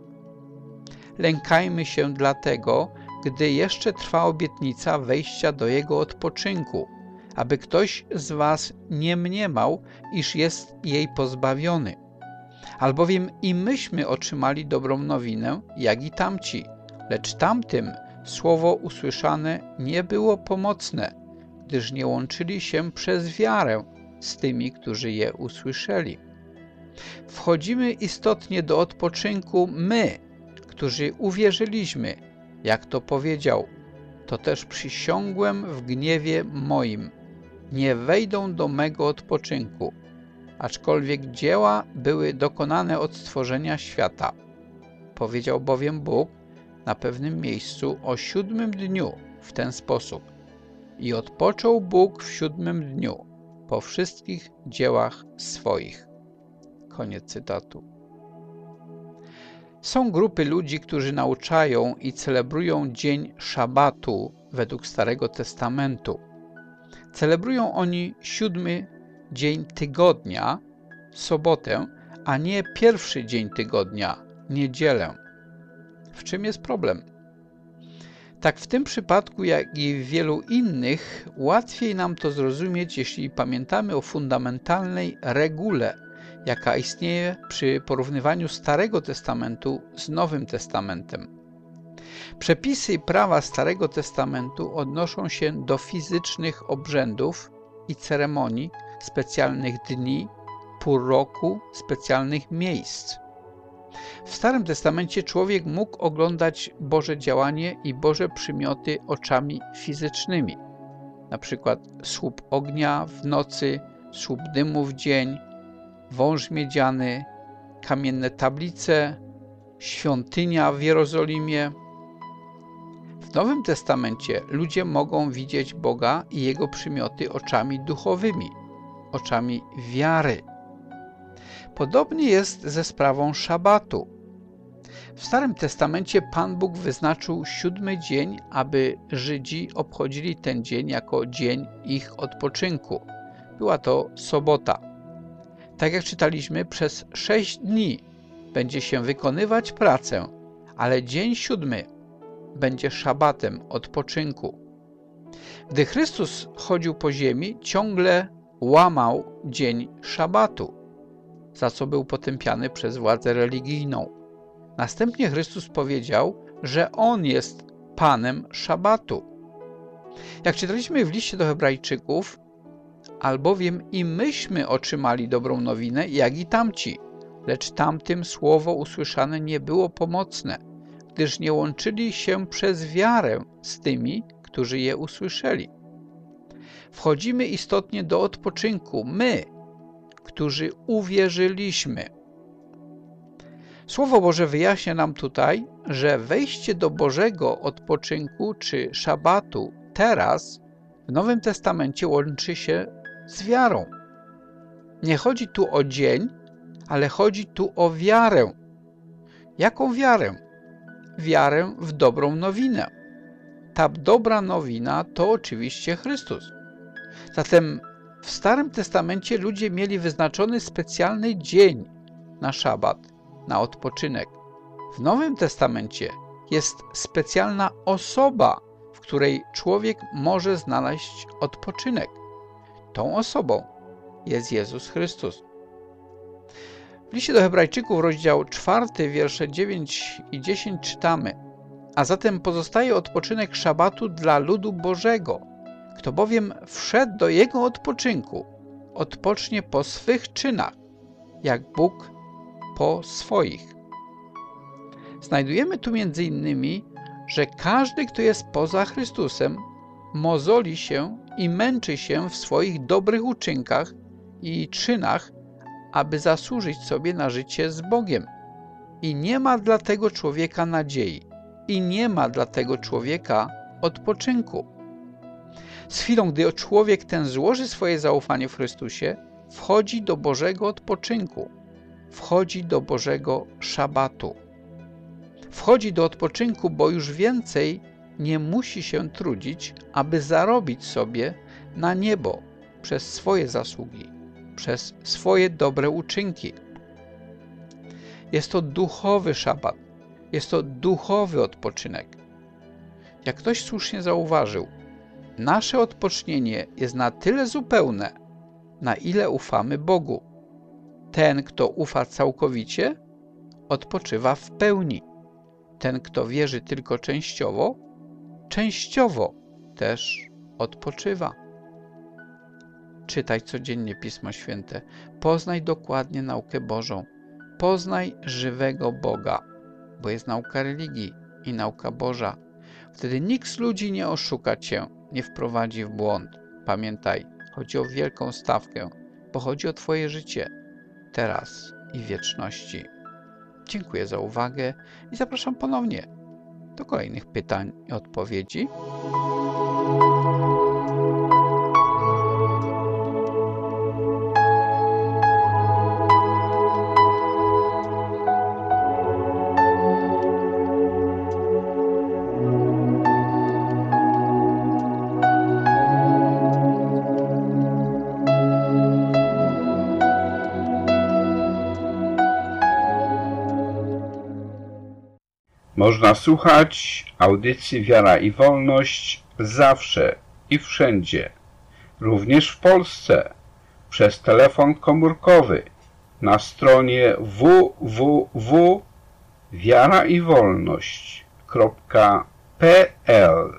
lękajmy się dlatego, gdy jeszcze trwa obietnica wejścia do Jego odpoczynku, aby ktoś z was nie mniemał, iż jest jej pozbawiony. Albowiem i myśmy otrzymali dobrą nowinę, jak i tamci, lecz tamtym słowo usłyszane nie było pomocne, gdyż nie łączyli się przez wiarę z tymi, którzy je usłyszeli. Wchodzimy istotnie do odpoczynku my, którzy uwierzyliśmy, jak to powiedział: to też przysiągłem w gniewie moim, nie wejdą do mego odpoczynku, aczkolwiek dzieła były dokonane od stworzenia świata. Powiedział bowiem Bóg na pewnym miejscu o 7 dniu w ten sposób: i odpoczął Bóg w 7 dniu po wszystkich dziełach swoich. Koniec cytatu. Są grupy ludzi, którzy nauczają i celebrują dzień szabatu według Starego Testamentu. Celebrują oni 7 dzień tygodnia sobotę, a nie pierwszy dzień tygodnia, niedzielę. W czym jest problem? Tak w tym przypadku, jak i w wielu innych, łatwiej nam to zrozumieć, jeśli pamiętamy o fundamentalnej regule, jaka istnieje przy porównywaniu Starego Testamentu z Nowym Testamentem. Przepisy prawa Starego Testamentu odnoszą się do fizycznych obrzędów i ceremonii, specjalnych dni, pór roku, specjalnych miejsc. W Starym Testamencie człowiek mógł oglądać Boże działanie i Boże przymioty oczami fizycznymi, na przykład słup ognia w nocy, słup dymu w dzień, wąż miedziany, kamienne tablice, świątynia w Jerozolimie. W Nowym Testamencie ludzie mogą widzieć Boga i Jego przymioty oczami duchowymi, oczami wiary. Podobnie jest ze sprawą szabatu. W Starym Testamencie Pan Bóg wyznaczył 7 dzień, aby Żydzi obchodzili ten dzień jako dzień ich odpoczynku. Była to sobota. Tak jak czytaliśmy, przez 6 dni będzie się wykonywać pracę, ale dzień 7 będzie szabatem odpoczynku. Gdy Chrystus chodził po ziemi, ciągle łamał dzień szabatu, za co był potępiany przez władzę religijną. Następnie Chrystus powiedział, że On jest Panem szabatu. Jak czytaliśmy w liście do Hebrajczyków, albowiem i myśmy otrzymali dobrą nowinę, jak i tamci, lecz tamtym słowo usłyszane nie było pomocne, gdyż nie łączyli się przez wiarę z tymi, którzy je usłyszeli. Wchodzimy istotnie do odpoczynku, my, którzy uwierzyliśmy. Słowo Boże wyjaśnia nam tutaj, że wejście do Bożego odpoczynku czy szabatu teraz w Nowym Testamencie łączy się z wiarą. Nie chodzi tu o dzień, ale chodzi tu o wiarę. Jaką wiarę? Wiarę w dobrą nowinę. Ta dobra nowina to oczywiście Chrystus. Zatem w Starym Testamencie ludzie mieli wyznaczony specjalny dzień na szabat, na odpoczynek. W Nowym Testamencie jest specjalna osoba, w której człowiek może znaleźć odpoczynek. Tą osobą jest Jezus Chrystus. W liście do Hebrajczyków, rozdział 4, wiersze 9 i 10 czytamy: a zatem pozostaje odpoczynek szabatu dla ludu Bożego. Kto bowiem wszedł do jego odpoczynku, odpocznie po swych czynach, jak Bóg po swoich. Znajdujemy tu między innymi, że każdy, kto jest poza Chrystusem, mozoli się i męczy się w swoich dobrych uczynkach i czynach, aby zasłużyć sobie na życie z Bogiem. I nie ma dla tego człowieka nadziei. I nie ma dla tego człowieka odpoczynku. Z chwilą, gdy człowiek ten złoży swoje zaufanie w Chrystusie, wchodzi do Bożego odpoczynku. Wchodzi do Bożego szabatu. Wchodzi do odpoczynku, bo już więcej nie musi się trudzić, aby zarobić sobie na niebo przez swoje zasługi, przez swoje dobre uczynki. Jest to duchowy szabat. Jest to duchowy odpoczynek. Jak ktoś słusznie zauważył, nasze odpocznienie jest na tyle zupełne, na ile ufamy Bogu. Ten, kto ufa całkowicie, odpoczywa w pełni. Ten, kto wierzy tylko częściowo, częściowo też odpoczywa. Czytaj codziennie Pismo Święte. Poznaj dokładnie naukę Bożą. Poznaj żywego Boga, bo jest nauka religii i nauka Boża. Wtedy nikt z ludzi nie oszuka cię, nie wprowadzi w błąd. Pamiętaj, chodzi o wielką stawkę, bo chodzi o twoje życie, teraz i w wieczności. Dziękuję za uwagę i zapraszam ponownie do kolejnych pytań i odpowiedzi. Można słuchać audycji Wiara i Wolność zawsze i wszędzie, również w Polsce, przez telefon komórkowy na stronie www.wiaraiwolność.pl.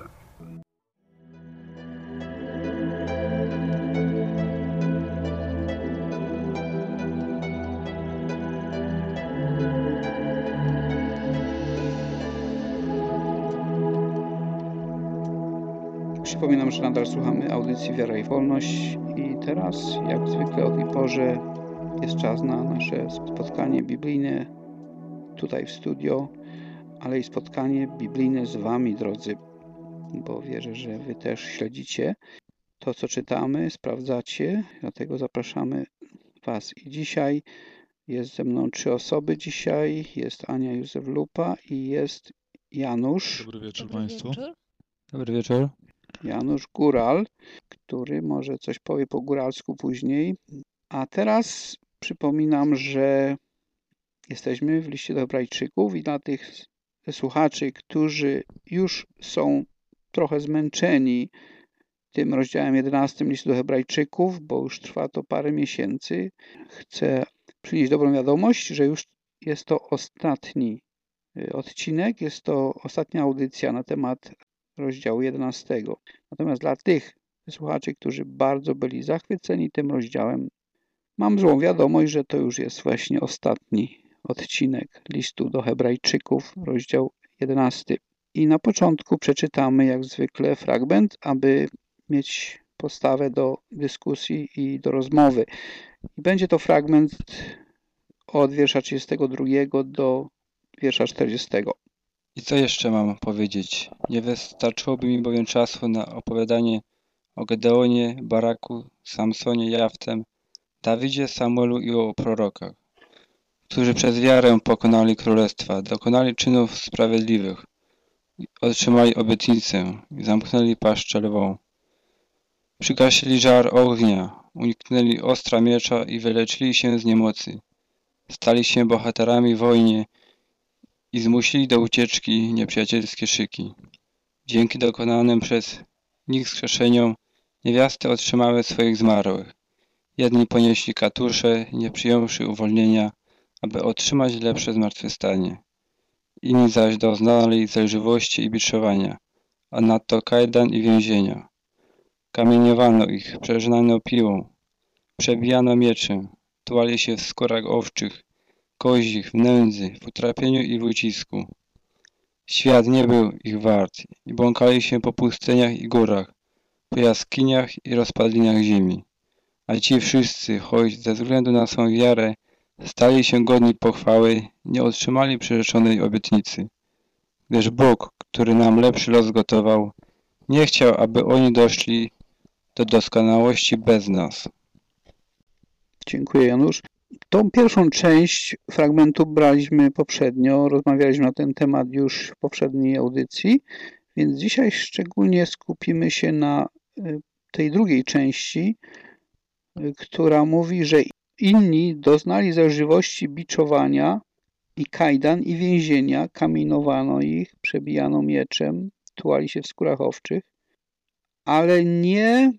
Przypominam, że nadal słuchamy audycji Wiara i Wolność i teraz, jak zwykle o tej porze, jest czas na nasze spotkanie biblijne tutaj w studio, ale i spotkanie biblijne z Wami, drodzy, bo wierzę, że Wy też śledzicie to, co czytamy, sprawdzacie, dlatego zapraszamy Was. I dzisiaj jest ze mną 3 osoby dzisiaj, jest Ania Józef-Lupa i jest Janusz. Dobry wieczór Państwu. Dobry wieczór. Janusz Góral, który może coś powie po góralsku później. A teraz przypominam, że jesteśmy w liście do Hebrajczyków i dla tych słuchaczy, którzy już są trochę zmęczeni tym rozdziałem 11 listu do Hebrajczyków, bo już trwa to parę miesięcy, chcę przynieść dobrą wiadomość, że już jest to ostatni odcinek, jest to ostatnia audycja na temat rozdziału 11. Natomiast dla tych słuchaczy, którzy bardzo byli zachwyceni tym rozdziałem, mam złą wiadomość, że to już jest właśnie ostatni odcinek listu do Hebrajczyków, rozdział 11. I na początku przeczytamy jak zwykle fragment, aby mieć podstawę do dyskusji i do rozmowy. I będzie to fragment od wiersza 32 do wiersza 40. I co jeszcze mam powiedzieć? Nie wystarczyłoby mi bowiem czasu na opowiadanie o Gedeonie, Baraku, Samsonie, Jaftem, Dawidzie, Samuelu i o prorokach, którzy przez wiarę pokonali królestwa, dokonali czynów sprawiedliwych, otrzymali obietnicę i zamknęli paszczę lwą. Przygasili żar ognia, uniknęli ostra miecza i wyleczyli się z niemocy. Stali się bohaterami w wojnie i zmusili do ucieczki nieprzyjacielskie szyki. Dzięki dokonanym przez nich wskrzeszeniom niewiasty otrzymały swoich zmarłych. Jedni ponieśli katusze, nie przyjąwszy uwolnienia, aby otrzymać lepsze zmartwychwstanie. Inni zaś doznali zelżywości i biczowania, a nadto kajdan i więzienia. Kamieniowano ich, przerzynano piłą, przebijano mieczem, tułali się w skórach owczych, kozich, w nędzy, w utrapieniu i w ucisku. Świat nie był ich wart i błąkali się po pustyniach i górach, po jaskiniach i rozpadlinach ziemi. A ci wszyscy, choć ze względu na swą wiarę stali się godni pochwały, nie otrzymali przyrzeczonej obietnicy. Gdyż Bóg, który nam lepszy los gotował, nie chciał, aby oni doszli do doskonałości bez nas. Dziękuję, Janusz. Tą pierwszą część fragmentu braliśmy poprzednio, rozmawialiśmy na ten temat już w poprzedniej audycji, więc dzisiaj szczególnie skupimy się na tej drugiej części, która mówi, że inni doznali zelżywości, biczowania i kajdan i więzienia, kamienowano ich, przebijano mieczem, tułali się w skórach owczych, ale nie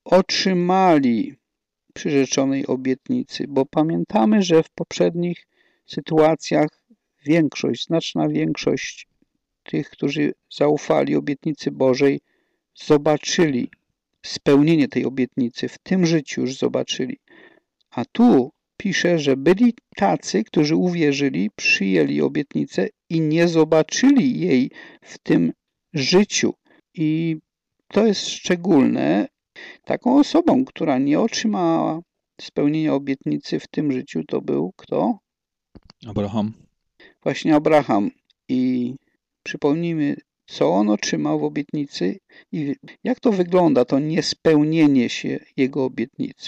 otrzymali przyrzeczonej obietnicy, bo pamiętamy, że w poprzednich sytuacjach znaczna większość tych, którzy zaufali obietnicy Bożej, zobaczyli spełnienie tej obietnicy, w tym życiu już zobaczyli. A tu pisze, że byli tacy, którzy uwierzyli, przyjęli obietnicę i nie zobaczyli jej w tym życiu. I to jest szczególne. Taką osobą, która nie otrzymała spełnienia obietnicy w tym życiu, to był kto? Abraham. Właśnie Abraham. I przypomnijmy, co on otrzymał w obietnicy i jak to wygląda, to niespełnienie się jego obietnicy.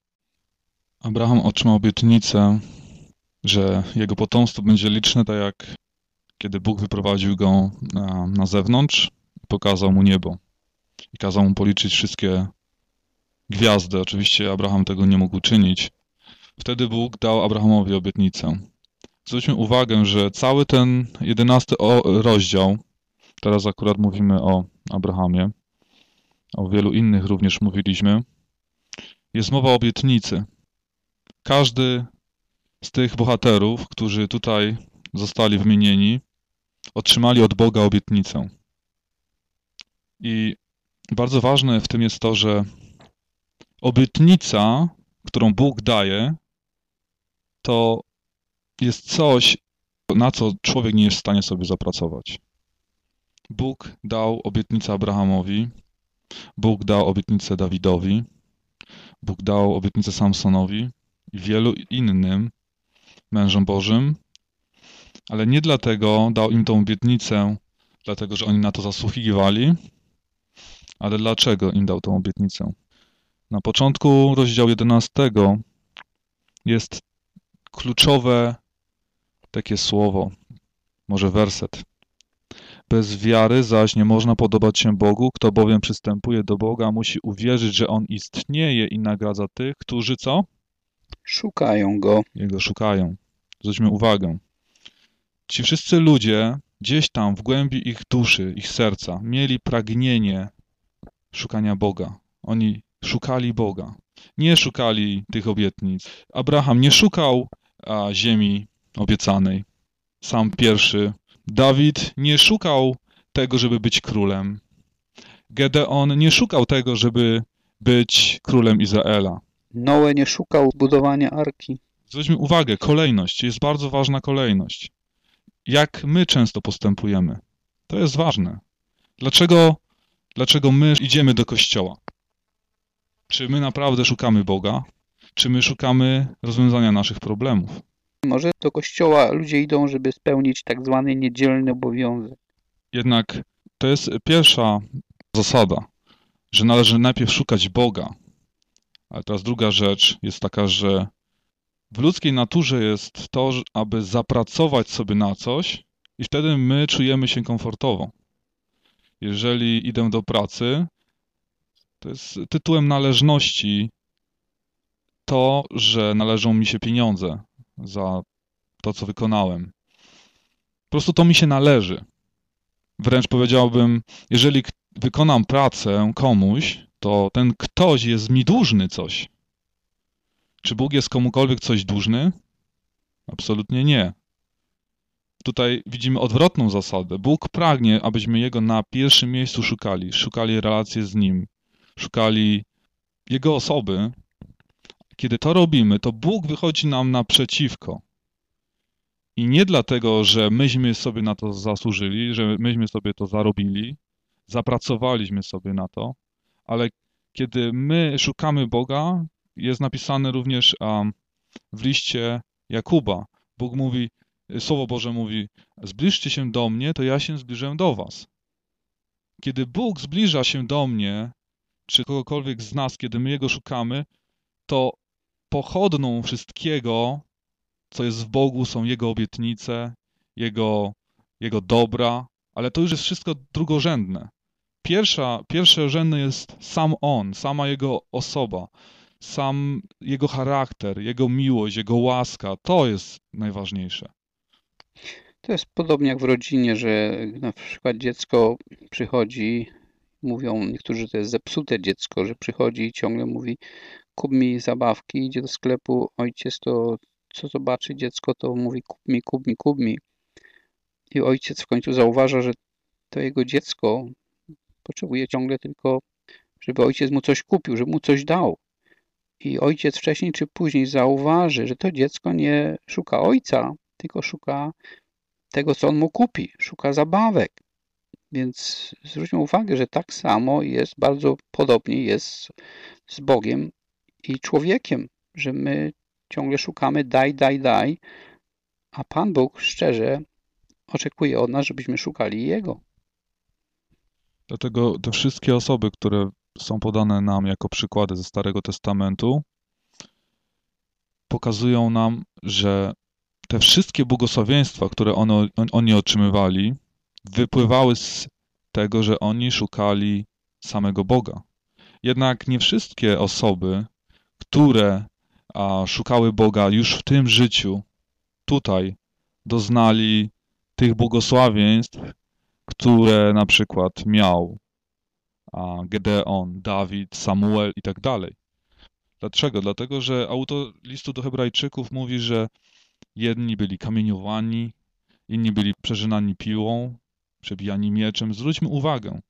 Abraham otrzymał obietnicę, że jego potomstwo będzie liczne, tak jak kiedy Bóg wyprowadził go na zewnątrz i pokazał mu niebo. I kazał mu policzyć wszystkie gwiazdy. Oczywiście Abraham tego nie mógł czynić. Wtedy Bóg dał Abrahamowi obietnicę. Zwróćmy uwagę, że cały ten 11 rozdział, teraz akurat mówimy o Abrahamie, o wielu innych również mówiliśmy, jest mowa o obietnicy. Każdy z tych bohaterów, którzy tutaj zostali wymienieni, otrzymali od Boga obietnicę. I bardzo ważne w tym jest to, że obietnica, którą Bóg daje, to jest coś, na co człowiek nie jest w stanie sobie zapracować. Bóg dał obietnicę Abrahamowi, Bóg dał obietnicę Dawidowi, Bóg dał obietnicę Samsonowi i wielu innym mężom Bożym, ale nie dlatego dał im tą obietnicę, dlatego że oni na to zasługiwali, ale dlaczego im dał tą obietnicę. Na początku rozdziału 11 jest kluczowe takie słowo, może werset. Bez wiary zaś nie można podobać się Bogu, kto bowiem przystępuje do Boga, musi uwierzyć, że On istnieje i nagradza tych, którzy co? Szukają Go. Jego szukają. Zwróćmy uwagę. Ci wszyscy ludzie gdzieś tam w głębi ich duszy, ich serca mieli pragnienie szukania Boga. Oni szukali Boga. Nie szukali tych obietnic. Abraham nie szukał ziemi obiecanej. Sam pierwszy. Dawid nie szukał tego, żeby być królem. Gedeon nie szukał tego, żeby być królem Izraela. Noe nie szukał budowania arki. Zwróćmy uwagę, kolejność. Jest bardzo ważna kolejność. Jak my często postępujemy. To jest ważne. Dlaczego my idziemy do kościoła? Czy my naprawdę szukamy Boga? Czy my szukamy rozwiązania naszych problemów? Może do kościoła ludzie idą, żeby spełnić tak zwany niedzielny obowiązek. Jednak to jest pierwsza zasada, że należy najpierw szukać Boga. Ale teraz druga rzecz jest taka, że w ludzkiej naturze jest to, aby zapracować sobie na coś i wtedy my czujemy się komfortowo. Jeżeli idę do pracy, to jest tytułem należności to, że należą mi się pieniądze za to, co wykonałem. Po prostu to mi się należy. Wręcz powiedziałbym, jeżeli wykonam pracę komuś, to ten ktoś jest mi dłużny coś. Czy Bóg jest komukolwiek coś dłużny? Absolutnie nie. Tutaj widzimy odwrotną zasadę. Bóg pragnie, abyśmy Jego na pierwszym miejscu szukali. Szukali relacji z Nim. Szukali Jego osoby. Kiedy to robimy, to Bóg wychodzi nam naprzeciwko. I nie dlatego, że myśmy sobie na to zasłużyli, że myśmy sobie to zarobili, zapracowaliśmy sobie na to, ale kiedy my szukamy Boga, jest napisane również w liście Jakuba. Bóg mówi, Słowo Boże mówi, zbliżcie się do mnie, to ja się zbliżę do was. Kiedy Bóg zbliża się do mnie, czy kogokolwiek z nas, kiedy my Jego szukamy, to pochodną wszystkiego, co jest w Bogu, są Jego obietnice, Jego dobra, ale to już jest wszystko drugorzędne. Pierwszorzędny jest sam On, sama Jego osoba, sam Jego charakter, Jego miłość, Jego łaska. To jest najważniejsze. To jest podobnie jak w rodzinie, że na przykład dziecko przychodzi, mówią niektórzy, że to jest zepsute dziecko, że przychodzi i ciągle mówi, kup mi zabawki, idzie do sklepu, ojciec to co zobaczy dziecko, to mówi kup mi. I ojciec w końcu zauważa, że to jego dziecko potrzebuje ciągle tylko, żeby ojciec mu coś kupił, żeby mu coś dał. I ojciec wcześniej czy później zauważy, że to dziecko nie szuka ojca, tylko szuka tego, co on mu kupi, szuka zabawek. Więc zwróćmy uwagę, że tak samo jest, bardzo podobnie jest z Bogiem i człowiekiem, że my ciągle szukamy daj, a Pan Bóg szczerze oczekuje od nas, żebyśmy szukali Jego. Dlatego te wszystkie osoby, które są podane nam jako przykłady ze Starego Testamentu, pokazują nam, że te wszystkie błogosławieństwa, które oni otrzymywali, wypływały z tego, że oni szukali samego Boga. Jednak nie wszystkie osoby, które szukały Boga już w tym życiu, tutaj, doznali tych błogosławieństw, które na przykład miał Gedeon, Dawid, Samuel i tak dalej. Dlaczego? Dlatego, że autor listu do Hebrajczyków mówi, że jedni byli kamieniowani, inni byli przerzynani piłą, przebijani mieczem. Zwróćmy uwagę,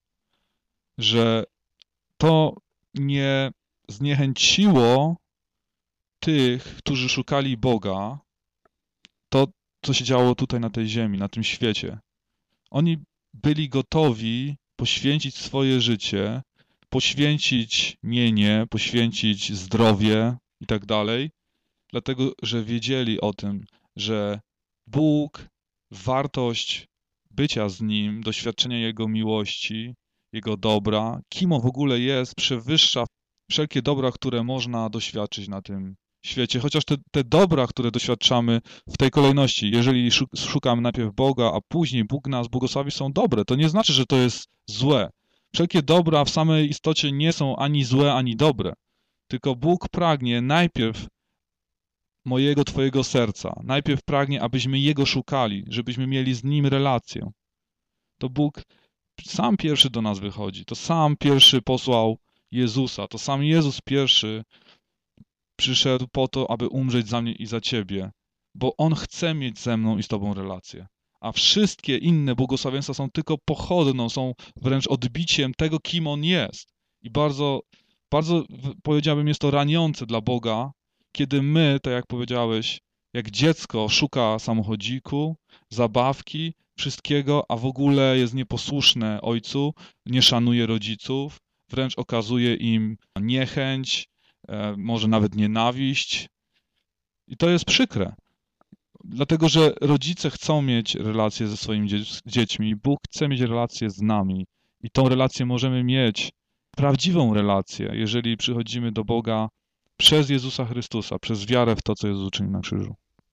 że to nie zniechęciło tych, którzy szukali Boga, to, co się działo tutaj na tej ziemi, na tym świecie. Oni byli gotowi poświęcić swoje życie, poświęcić mienie, poświęcić zdrowie i tak dalej, dlatego, że wiedzieli o tym, że Bóg, wartość bycia z Nim, doświadczenia Jego miłości, Jego dobra, kim On w ogóle jest, przewyższa wszelkie dobra, które można doświadczyć na tym świecie. Chociaż te dobra, które doświadczamy w tej kolejności, jeżeli szukamy najpierw Boga, a później Bóg nas błogosławi, są dobre. To nie znaczy, że to jest złe. Wszelkie dobra w samej istocie nie są ani złe, ani dobre. Tylko Bóg pragnie najpierw mojego, Twojego serca. Najpierw pragnie, abyśmy Jego szukali, żebyśmy mieli z Nim relację. To Bóg sam pierwszy do nas wychodzi. To sam pierwszy posłał Jezusa. To sam Jezus pierwszy przyszedł po to, aby umrzeć za mnie i za Ciebie. Bo On chce mieć ze mną i z Tobą relację. A wszystkie inne błogosławieństwa są tylko pochodną, są wręcz odbiciem tego, kim On jest. I bardzo, bardzo, powiedziałbym, jest to raniące dla Boga, kiedy my, tak jak powiedziałeś, jak dziecko szuka samochodziku, zabawki, wszystkiego, a w ogóle jest nieposłuszne ojcu, nie szanuje rodziców, wręcz okazuje im niechęć, może nawet nienawiść. I to jest przykre. Dlatego, że rodzice chcą mieć relacje ze swoimi dziećmi. Bóg chce mieć relacje z nami. I tą relację możemy mieć, prawdziwą relację, jeżeli przychodzimy do Boga przez Jezusa Chrystusa, przez wiarę w to, co Jezus uczynił na krzyżu.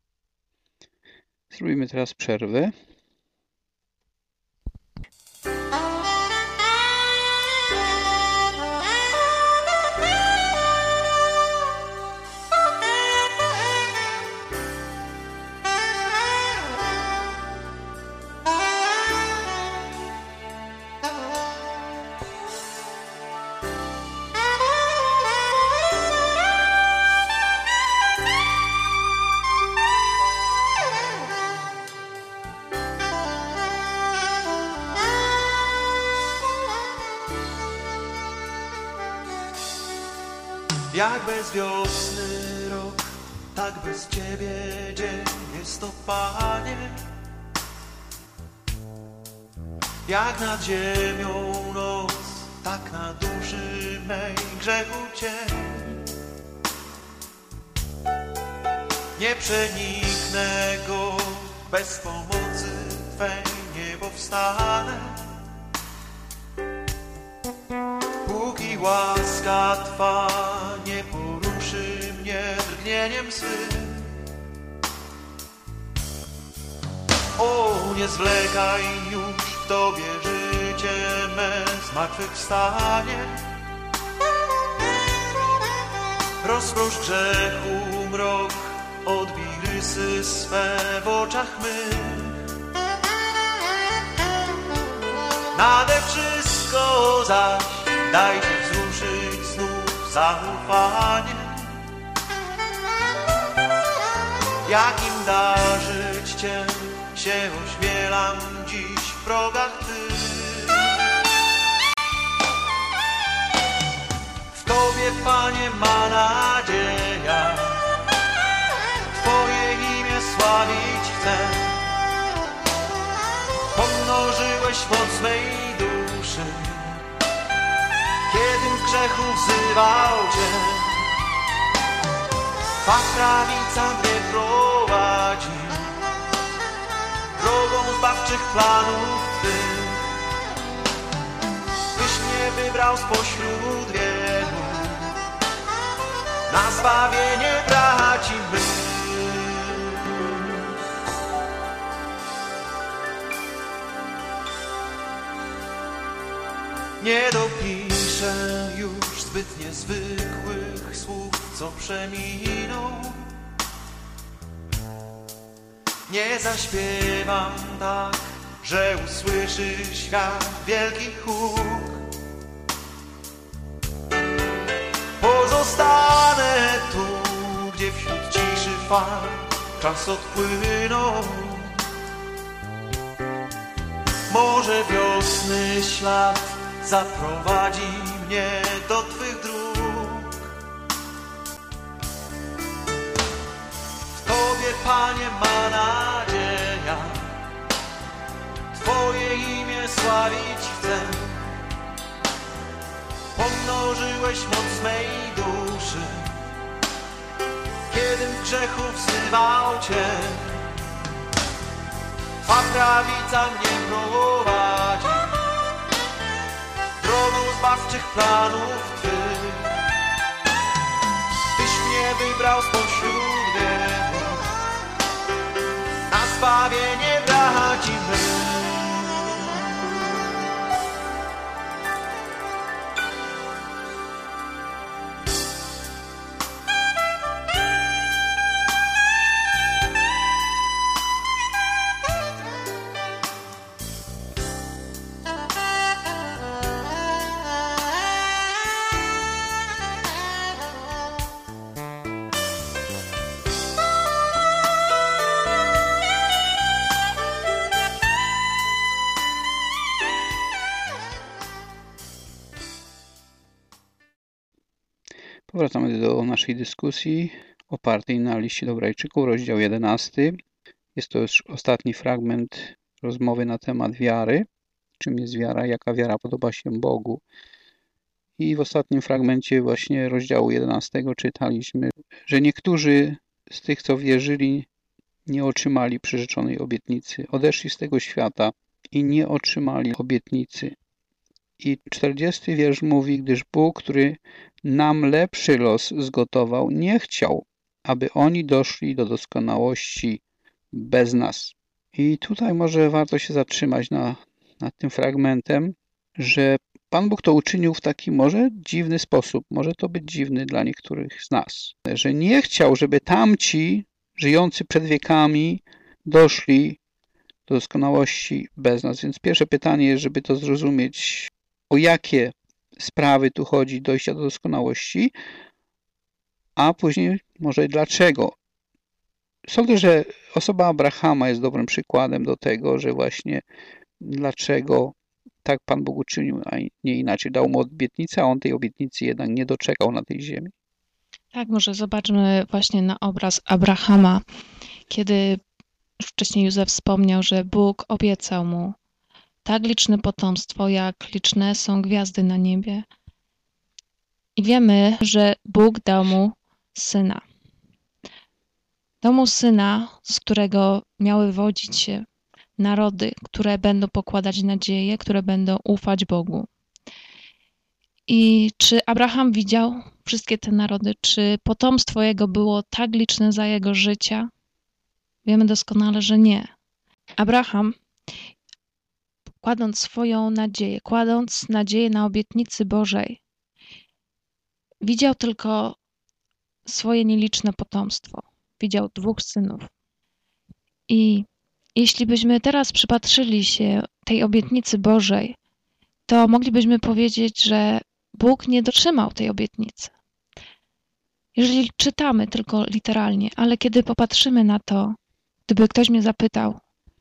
Zrobimy teraz przerwę. Jak bez wiosny rok, tak bez Ciebie dzień jest to, Panie. Jak nad ziemią noc, tak na duszy mej grzechu cień. Nie przeniknę go, bez pomocy Twej nie powstanę. Póki łaska Twa nie poruszy mnie drgnieniem swym. O, nie zwlekaj już, w Tobie życie me zmartwychwstanie. Rozprosz grzechu mrok, odbij rysy swe w oczach mych. Nade wszystko zaś daj się wzruszyć znów zaufanie. Jakim darzyć Cię się ośmielam dziś w progach Tych. W Tobie, Panie, ma nadzieja, Twoje imię sławić chcę. Pomnożyłeś moc mej duszy, kiedym w grzechu wzywał Cię. Twa prawica mnie prowadzi drogą zbawczych planów Twych. Tyś mnie wybrał spośród wielu na zbawienie braci mych. Nie dopiszę już zbyt niezwykłych słów, co przeminą. Nie zaśpiewam tak, że usłyszy świat wielki huk. Pozostanę tu, gdzie wśród ciszy fal czas odpłynął. Może wiosny ślad zaprowadzi mnie do Twych dróg. W Tobie, Panie, ma nadzieja, Twoje imię sławić chcę. Pomnożyłeś moc mej duszy, kiedym w grzechu wzywał Cię. Twa prawica mnie prowadzi drogą zbawczych planów Twych. Tyś mnie wybrał spośród wielu na zbawienie braci mych. Wracamy do naszej dyskusji opartej na liście do Hebrajczyków, rozdział 11. Jest to już ostatni fragment rozmowy na temat wiary. Czym jest wiara, jaka wiara podoba się Bogu. I w ostatnim fragmencie właśnie rozdziału 11 czytaliśmy, że niektórzy z tych, co wierzyli, nie otrzymali przyrzeczonej obietnicy. Odeszli z tego świata i nie otrzymali obietnicy. I 40 wiersz mówi, gdyż Bóg, który nam lepszy los zgotował, nie chciał, aby oni doszli do doskonałości bez nas. I tutaj może warto się zatrzymać nad tym fragmentem, że Pan Bóg to uczynił w taki może dziwny sposób. Może to być dziwny dla niektórych z nas. Że nie chciał, żeby tamci żyjący przed wiekami doszli do doskonałości bez nas. Więc pierwsze pytanie jest, żeby to zrozumieć, o jakie sprawy tu chodzi dojścia do doskonałości, a później może dlaczego. Sądzę, że osoba Abrahama jest dobrym przykładem do tego, że właśnie dlaczego tak Pan Bóg uczynił, a nie inaczej. Dał mu obietnicę, a on tej obietnicy jednak nie doczekał na tej ziemi. Tak, może zobaczmy właśnie na obraz Abrahama, kiedy wcześniej Józef wspomniał, że Bóg obiecał mu tak liczne potomstwo, jak liczne są gwiazdy na niebie. I wiemy, że Bóg dał mu syna. Dał mu syna, z którego miały wodzić się narody, które będą pokładać nadzieję, które będą ufać Bogu. I czy Abraham widział wszystkie te narody? Czy potomstwo jego było tak liczne za jego życia? Wiemy doskonale, że nie. Abraham, kładąc nadzieję na obietnicy Bożej, widział tylko swoje nieliczne potomstwo. Widział 2 synów. I jeśli byśmy teraz przypatrzyli się tej obietnicy Bożej, to moglibyśmy powiedzieć, że Bóg nie dotrzymał tej obietnicy. Jeżeli czytamy tylko literalnie, ale kiedy popatrzymy na to, gdyby ktoś mnie zapytał,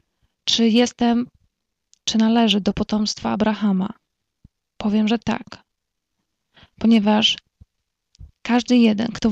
czy należy do potomstwa Abrahama, powiem, że tak. Ponieważ każdy jeden, kto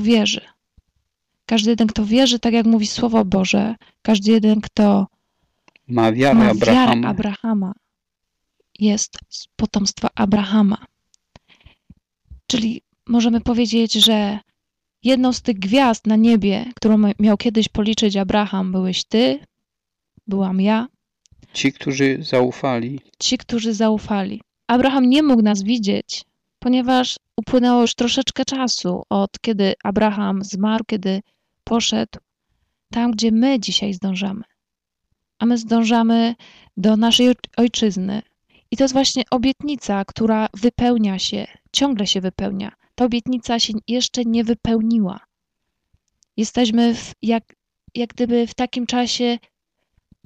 wierzy, tak jak mówi Słowo Boże, każdy jeden, kto ma wiarę Abrahama, jest z potomstwa Abrahama. Czyli możemy powiedzieć, że jedną z tych gwiazd na niebie, którą miał kiedyś policzyć Abraham, byłeś ty, byłam ja. Ci, którzy zaufali. Abraham nie mógł nas widzieć, ponieważ upłynęło już troszeczkę czasu od kiedy Abraham zmarł, kiedy poszedł tam, gdzie my dzisiaj zdążamy. A my zdążamy do naszej ojczyzny. I to jest właśnie obietnica, która wypełnia się, ciągle się wypełnia. Ta obietnica się jeszcze nie wypełniła. Jesteśmy jak gdyby w takim czasie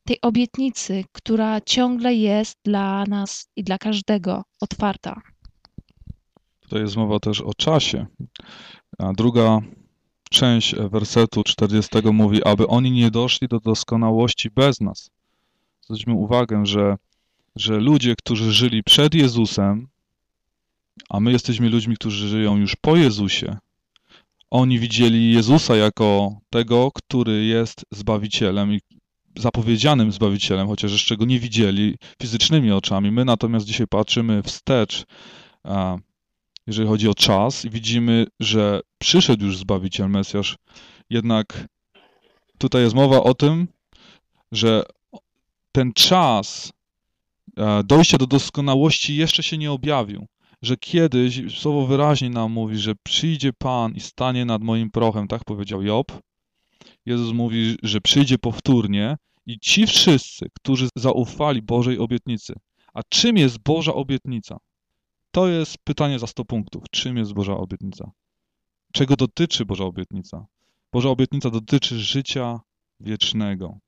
tej obietnicy, która ciągle jest dla nas i dla każdego otwarta. Tutaj jest mowa też o czasie. A druga część wersetu 40 mówi, aby oni nie doszli do doskonałości bez nas. Zwróćmy uwagę, że ludzie, którzy żyli przed Jezusem, a my jesteśmy ludźmi, którzy żyją już po Jezusie, oni widzieli Jezusa jako tego, który jest Zbawicielem i zapowiedzianym Zbawicielem, chociaż jeszcze go nie widzieli fizycznymi oczami. My natomiast dzisiaj patrzymy wstecz, jeżeli chodzi o czas, i widzimy, że przyszedł już Zbawiciel, Mesjasz. Jednak tutaj jest mowa o tym, że ten czas dojścia do doskonałości jeszcze się nie objawił. Że kiedyś, słowo wyraźnie nam mówi, że przyjdzie Pan i stanie nad moim prochem, tak powiedział Job. Jezus mówi, że przyjdzie powtórnie i ci wszyscy, którzy zaufali Bożej obietnicy. A czym jest Boża obietnica? To jest pytanie za 100 punktów. Czym jest Boża obietnica? Czego dotyczy Boża obietnica? Boża obietnica dotyczy życia wiecznego.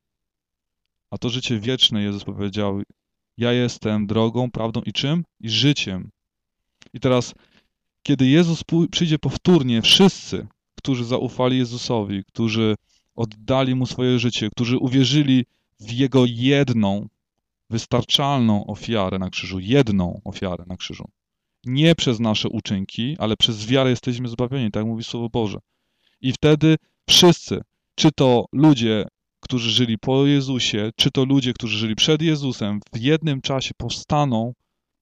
A to życie wieczne, Jezus powiedział, ja jestem drogą, prawdą i czym? I życiem. I teraz, kiedy Jezus przyjdzie powtórnie, wszyscy, którzy zaufali Jezusowi, którzy oddali Mu swoje życie, którzy uwierzyli w Jego jedną, wystarczalną ofiarę na krzyżu, jedną ofiarę na krzyżu. Nie przez nasze uczynki, ale przez wiarę jesteśmy zbawieni, tak mówi Słowo Boże. I wtedy wszyscy, czy to ludzie, którzy żyli po Jezusie, czy to ludzie, którzy żyli przed Jezusem, w jednym czasie powstaną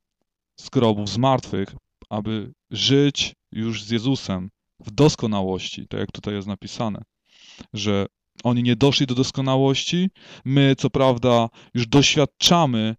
z grobów, z martwych, aby żyć już z Jezusem w doskonałości, tak jak tutaj jest napisane, że oni nie doszli do doskonałości. My, co prawda, już doświadczamy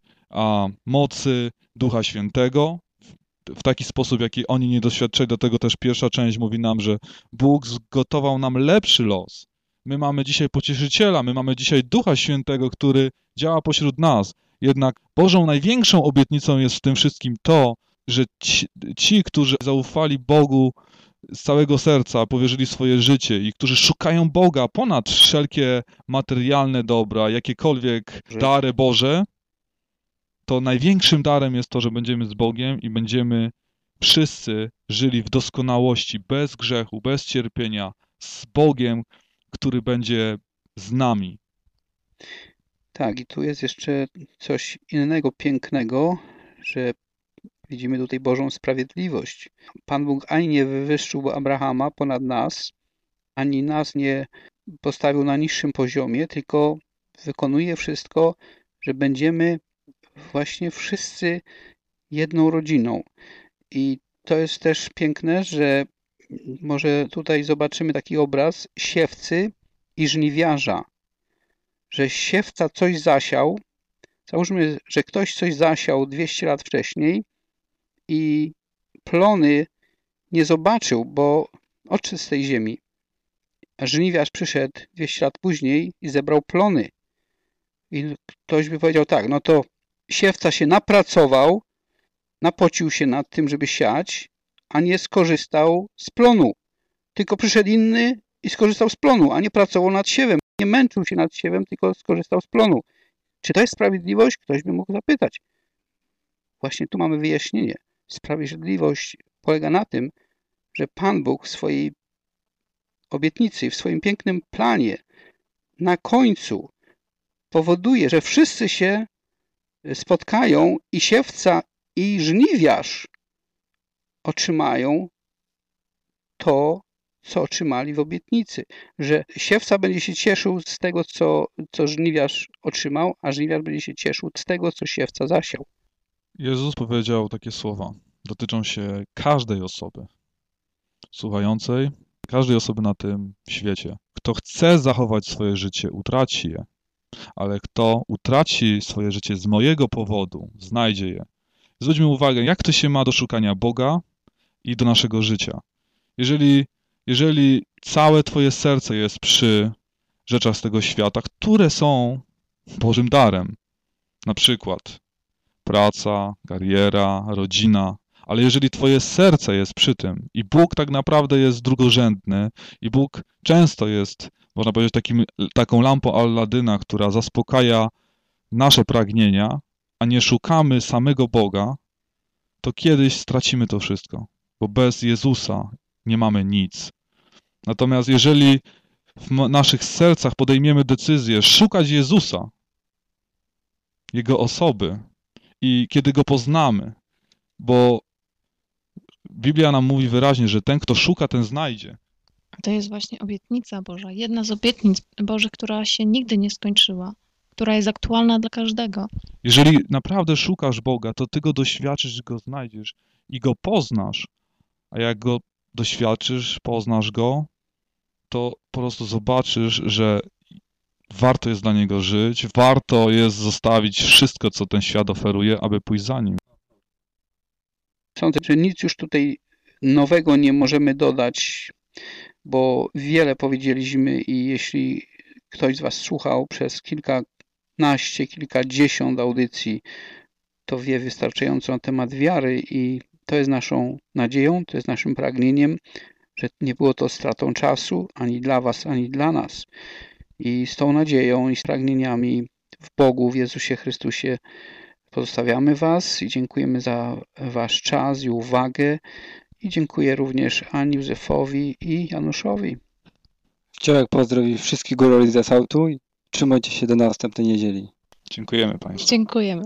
mocy Ducha Świętego w taki sposób, jaki oni nie doświadczyli. Dlatego też pierwsza część mówi nam, że Bóg zgotował nam lepszy los. My mamy dzisiaj Pocieszyciela, my mamy dzisiaj Ducha Świętego, który działa pośród nas. Jednak Bożą największą obietnicą jest w tym wszystkim to, że ci, którzy zaufali Bogu z całego serca, powierzyli swoje życie i którzy szukają Boga ponad wszelkie materialne dobra, jakiekolwiek dary Boże, to największym darem jest to, że będziemy z Bogiem i będziemy wszyscy żyli w doskonałości, bez grzechu, bez cierpienia, z Bogiem, który będzie z nami. Tak, i tu jest jeszcze coś innego pięknego, że widzimy tutaj Bożą sprawiedliwość. Pan Bóg ani nie wywyższył Abrahama ponad nas, ani nas nie postawił na niższym poziomie, tylko wykonuje wszystko, że będziemy właśnie wszyscy jedną rodziną. I to jest też piękne, że może tutaj zobaczymy taki obraz siewcy i żniwiarza, że siewca coś zasiał. Załóżmy, że ktoś coś zasiał 200 lat wcześniej i plony nie zobaczył, bo odszedł z tej ziemi. A żniwiarz przyszedł 200 lat później i zebrał plony. I ktoś by powiedział tak, no to siewca się napracował, napocił się nad tym, żeby siać, a nie skorzystał z plonu. Tylko przyszedł inny i skorzystał z plonu, a nie pracował nad siewem. Nie męczył się nad siewem, tylko skorzystał z plonu. Czy to jest sprawiedliwość? Ktoś by mógł zapytać. Właśnie tu mamy wyjaśnienie. Sprawiedliwość polega na tym, że Pan Bóg w swojej obietnicy, w swoim pięknym planie na końcu powoduje, że wszyscy się spotkają i siewca i żniwiarz otrzymają to, co otrzymali w obietnicy. Że siewca będzie się cieszył z tego, co żniwiarz otrzymał, a żniwiarz będzie się cieszył z tego, co siewca zasiał. Jezus powiedział takie słowa. Dotyczą się każdej osoby słuchającej, każdej osoby na tym świecie. Kto chce zachować swoje życie, utraci je. Ale kto utraci swoje życie z mojego powodu, znajdzie je. Zwróćmy uwagę, jak to się ma do szukania Boga i do naszego życia. Jeżeli całe twoje serce jest przy rzeczach z tego świata, które są Bożym darem, na przykład praca, kariera, rodzina, ale jeżeli twoje serce jest przy tym i Bóg tak naprawdę jest drugorzędny i Bóg często jest, można powiedzieć, taką lampą Alladyna, która zaspokaja nasze pragnienia, a nie szukamy samego Boga, to kiedyś stracimy to wszystko, bo bez Jezusa nie mamy nic. Natomiast jeżeli w naszych sercach podejmiemy decyzję szukać Jezusa, Jego osoby i kiedy Go poznamy, bo Biblia nam mówi wyraźnie, że ten, kto szuka, ten znajdzie. To jest właśnie obietnica Boża, jedna z obietnic Bożych, która się nigdy nie skończyła, która jest aktualna dla każdego. Jeżeli naprawdę szukasz Boga, to Ty Go doświadczysz, Go znajdziesz i Go poznasz, a jak Go doświadczysz, poznasz Go, to po prostu zobaczysz, że warto jest dla Niego żyć, warto jest zostawić wszystko, co ten świat oferuje, aby pójść za Nim. Sądzę, że nic już tutaj nowego nie możemy dodać, bo wiele powiedzieliśmy i jeśli ktoś z Was słuchał przez kilkanaście, kilkadziesiąt audycji, to wie wystarczająco na temat wiary i to jest naszą nadzieją, to jest naszym pragnieniem, że nie było to stratą czasu ani dla Was, ani dla nas. I z tą nadzieją i z pragnieniami w Bogu, w Jezusie Chrystusie pozostawiamy Was i dziękujemy za Wasz czas i uwagę i dziękuję również Ani, Józefowi i Januszowi. Chciałem pozdrowić wszystkich górali ze Sautu i trzymajcie się do następnej niedzieli. Dziękujemy Państwu. Dziękujemy.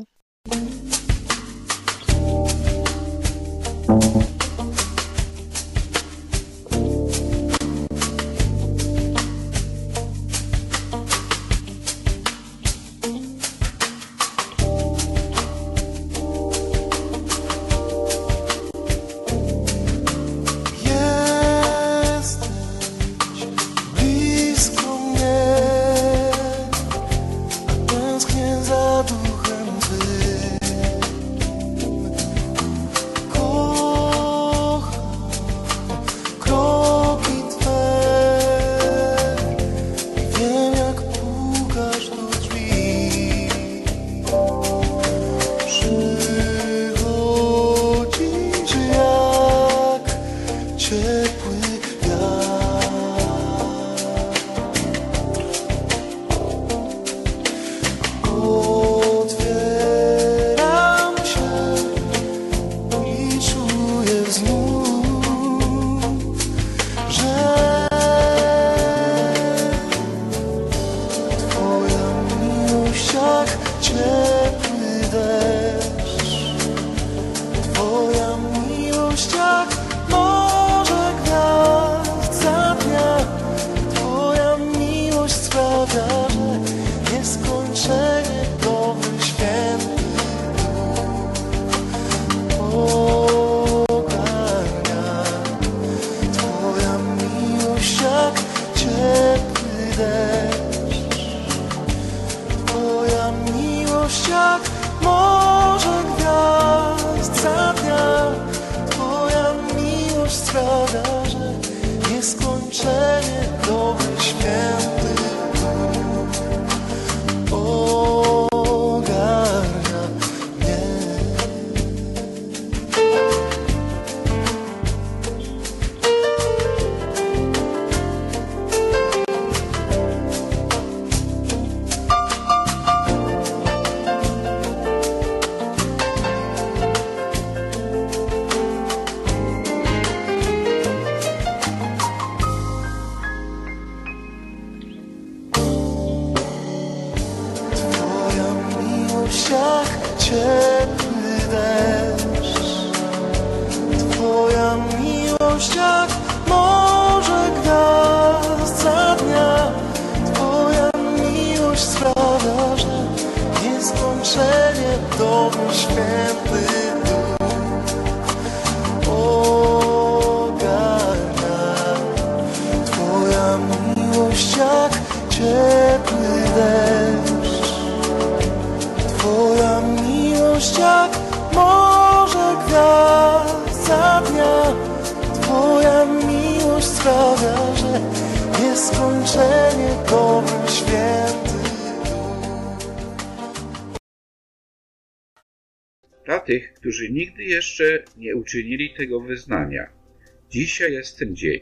Dla tych, którzy nigdy jeszcze nie uczynili tego wyznania, dzisiaj jest ten dzień.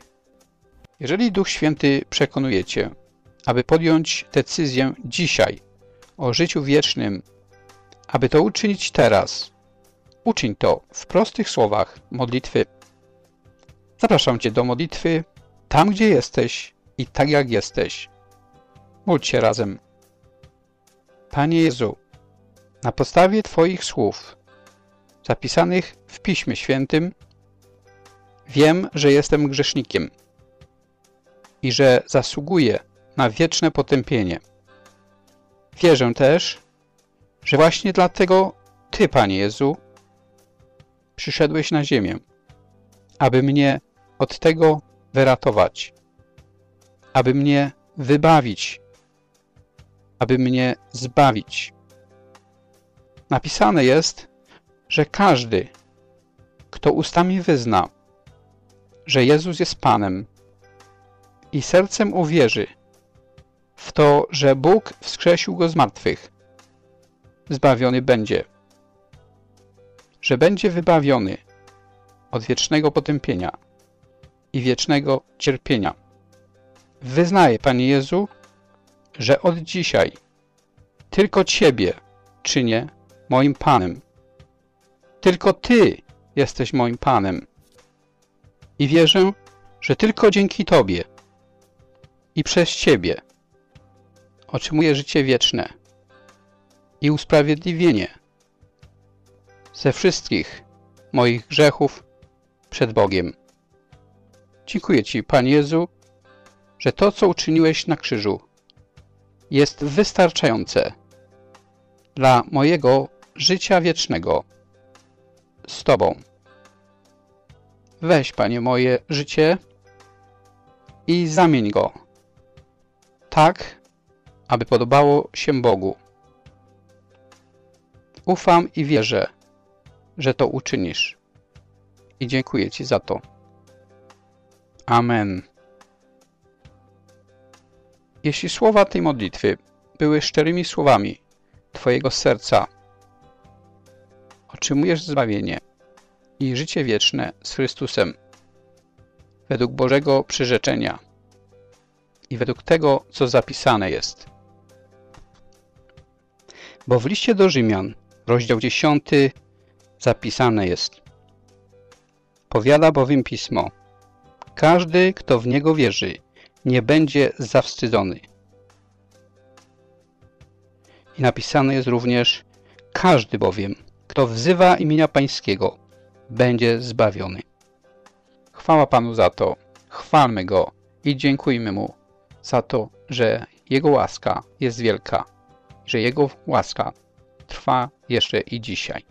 Jeżeli Duch Święty przekonuje Cię, aby podjąć decyzję dzisiaj o życiu wiecznym, aby to uczynić teraz. Uczyń to w prostych słowach modlitwy. Zapraszam Cię do modlitwy tam, gdzie jesteś i tak jak jesteś. Módl się razem. Panie Jezu, na podstawie Twoich słów zapisanych w Piśmie Świętym wiem, że jestem grzesznikiem i że zasługuję na wieczne potępienie. Wierzę też, że właśnie dlatego Ty, Panie Jezu, przyszedłeś na ziemię, aby mnie od tego wyratować, aby mnie wybawić, aby mnie zbawić. Napisane jest, że każdy, kto ustami wyzna, że Jezus jest Panem i sercem uwierzy w to, że Bóg wskrzesił Go z martwych, zbawiony będzie, że będzie wybawiony od wiecznego potępienia i wiecznego cierpienia. Wyznaję, Panie Jezu, że od dzisiaj tylko Ciebie czynię moim Panem. Tylko Ty jesteś moim Panem. I wierzę, że tylko dzięki Tobie i przez Ciebie otrzymuję życie wieczne i usprawiedliwienie ze wszystkich moich grzechów przed Bogiem. Dziękuję Ci, Panie Jezu, że to, co uczyniłeś na krzyżu, jest wystarczające dla mojego życia wiecznego z Tobą. Weź, Panie, moje życie i zamień go tak, aby podobało się Bogu. Ufam i wierzę, że to uczynisz. I dziękuję Ci za to. Amen. Jeśli słowa tej modlitwy były szczerymi słowami Twojego serca, otrzymujesz zbawienie i życie wieczne z Chrystusem według Bożego przyrzeczenia i według tego, co zapisane jest. Bo w liście do Rzymian, rozdział 10, zapisane jest: powiada bowiem Pismo: każdy, kto w Niego wierzy, nie będzie zawstydzony. I napisane jest również: każdy bowiem, kto wzywa imienia Pańskiego, będzie zbawiony. Chwała Panu za to, chwalmy Go i dziękujmy Mu za to, że Jego łaska jest wielka, że Jego łaska trwa jeszcze i dzisiaj.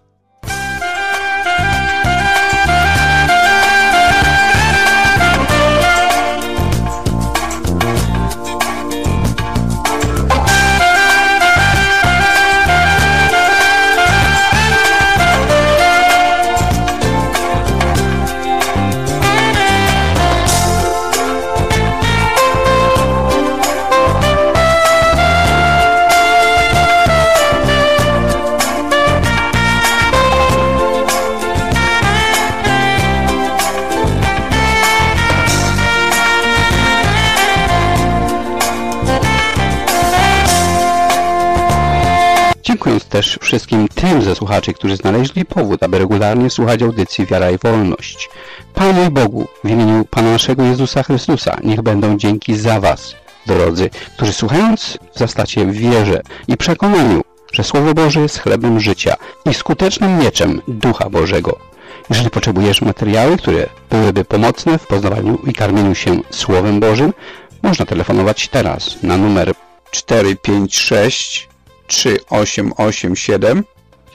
Dziękując też wszystkim tym ze słuchaczy, którzy znaleźli powód, aby regularnie słuchać audycji Wiara i Wolność. Panu i Bogu, w imieniu Pana naszego Jezusa Chrystusa, niech będą dzięki za Was, drodzy, którzy słuchając wzrastacie w wierze i przekonaniu, że Słowo Boże jest chlebem życia i skutecznym mieczem Ducha Bożego. Jeżeli potrzebujesz materiały, które byłyby pomocne w poznawaniu i karmieniu się Słowem Bożym, można telefonować teraz na numer 456 3887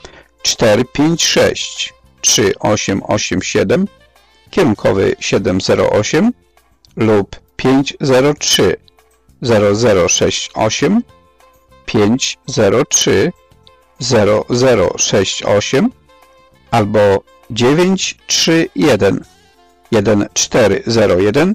456 3887, kierunkowy 708 lub 503 0068 503 0068 albo 931 1401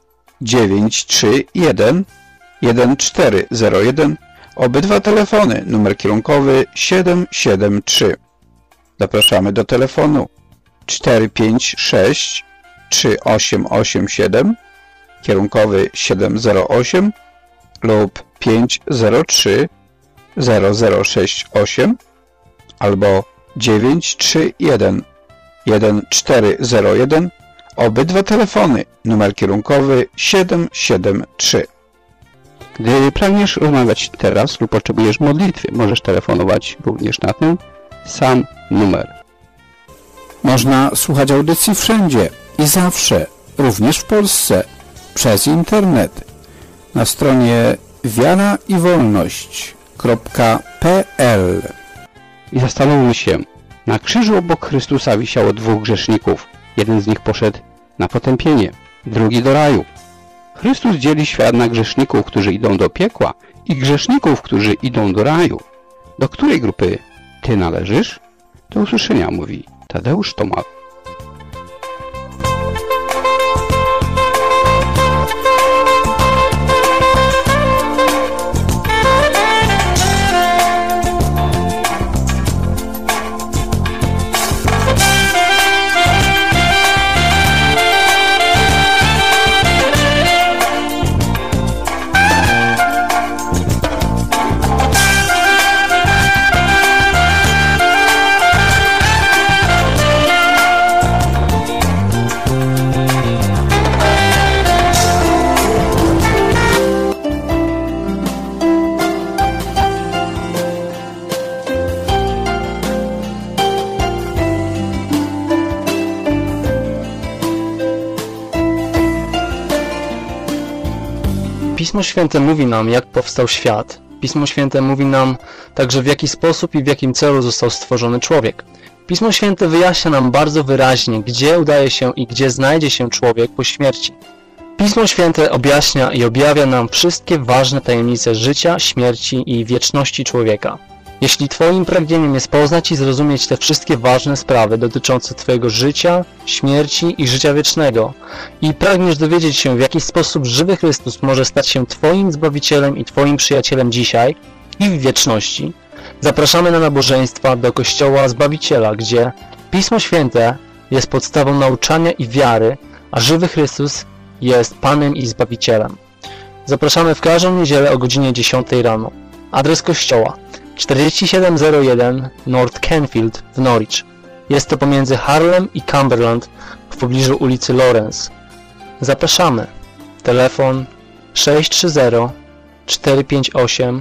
931 1401. Obydwa telefony, numer kierunkowy 773. Zapraszamy do telefonu 456 3887, kierunkowy 708 lub 503 0068 albo 931 1401. Obydwa telefony, numer kierunkowy 773. Gdy pragniesz rozmawiać teraz lub potrzebujesz modlitwy, możesz telefonować również na ten sam numer. Można słuchać audycji wszędzie i zawsze, również w Polsce, przez internet. Na stronie wiaraiwolność.pl. I zastanówmy się, na krzyżu obok Chrystusa wisiało dwóch grzeszników. Jeden z nich poszedł na potępienie, drugi do raju. Chrystus dzieli świat na grzeszników, którzy idą do piekła i grzeszników, którzy idą do raju. Do której grupy ty należysz? Do usłyszenia, mówi Tadeusz Tomal. Pismo Święte mówi nam, jak powstał świat. Pismo Święte mówi nam także, w jaki sposób i w jakim celu został stworzony człowiek. Pismo Święte wyjaśnia nam bardzo wyraźnie, gdzie udaje się i gdzie znajdzie się człowiek po śmierci. Pismo Święte objaśnia i objawia nam wszystkie ważne tajemnice życia, śmierci i wieczności człowieka. Jeśli Twoim pragnieniem jest poznać i zrozumieć te wszystkie ważne sprawy dotyczące Twojego życia, śmierci i życia wiecznego i pragniesz dowiedzieć się, w jaki sposób żywy Chrystus może stać się Twoim Zbawicielem i Twoim przyjacielem dzisiaj i w wieczności, zapraszamy na nabożeństwa do Kościoła Zbawiciela, gdzie Pismo Święte jest podstawą nauczania i wiary, a żywy Chrystus jest Panem i Zbawicielem. Zapraszamy w każdą niedzielę o godzinie 10 rano. Adres kościoła: 4701 North Canfield w Norwich. Jest to pomiędzy Harlem i Cumberland w pobliżu ulicy Lawrence. Zapraszamy. Telefon 630 458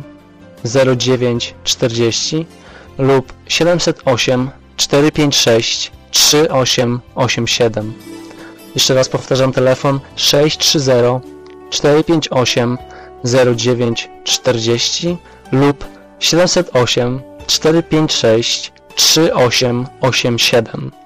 0940 lub 708 456 3887. Jeszcze raz powtarzam, telefon 630 458 0940 lub 708 456 3887.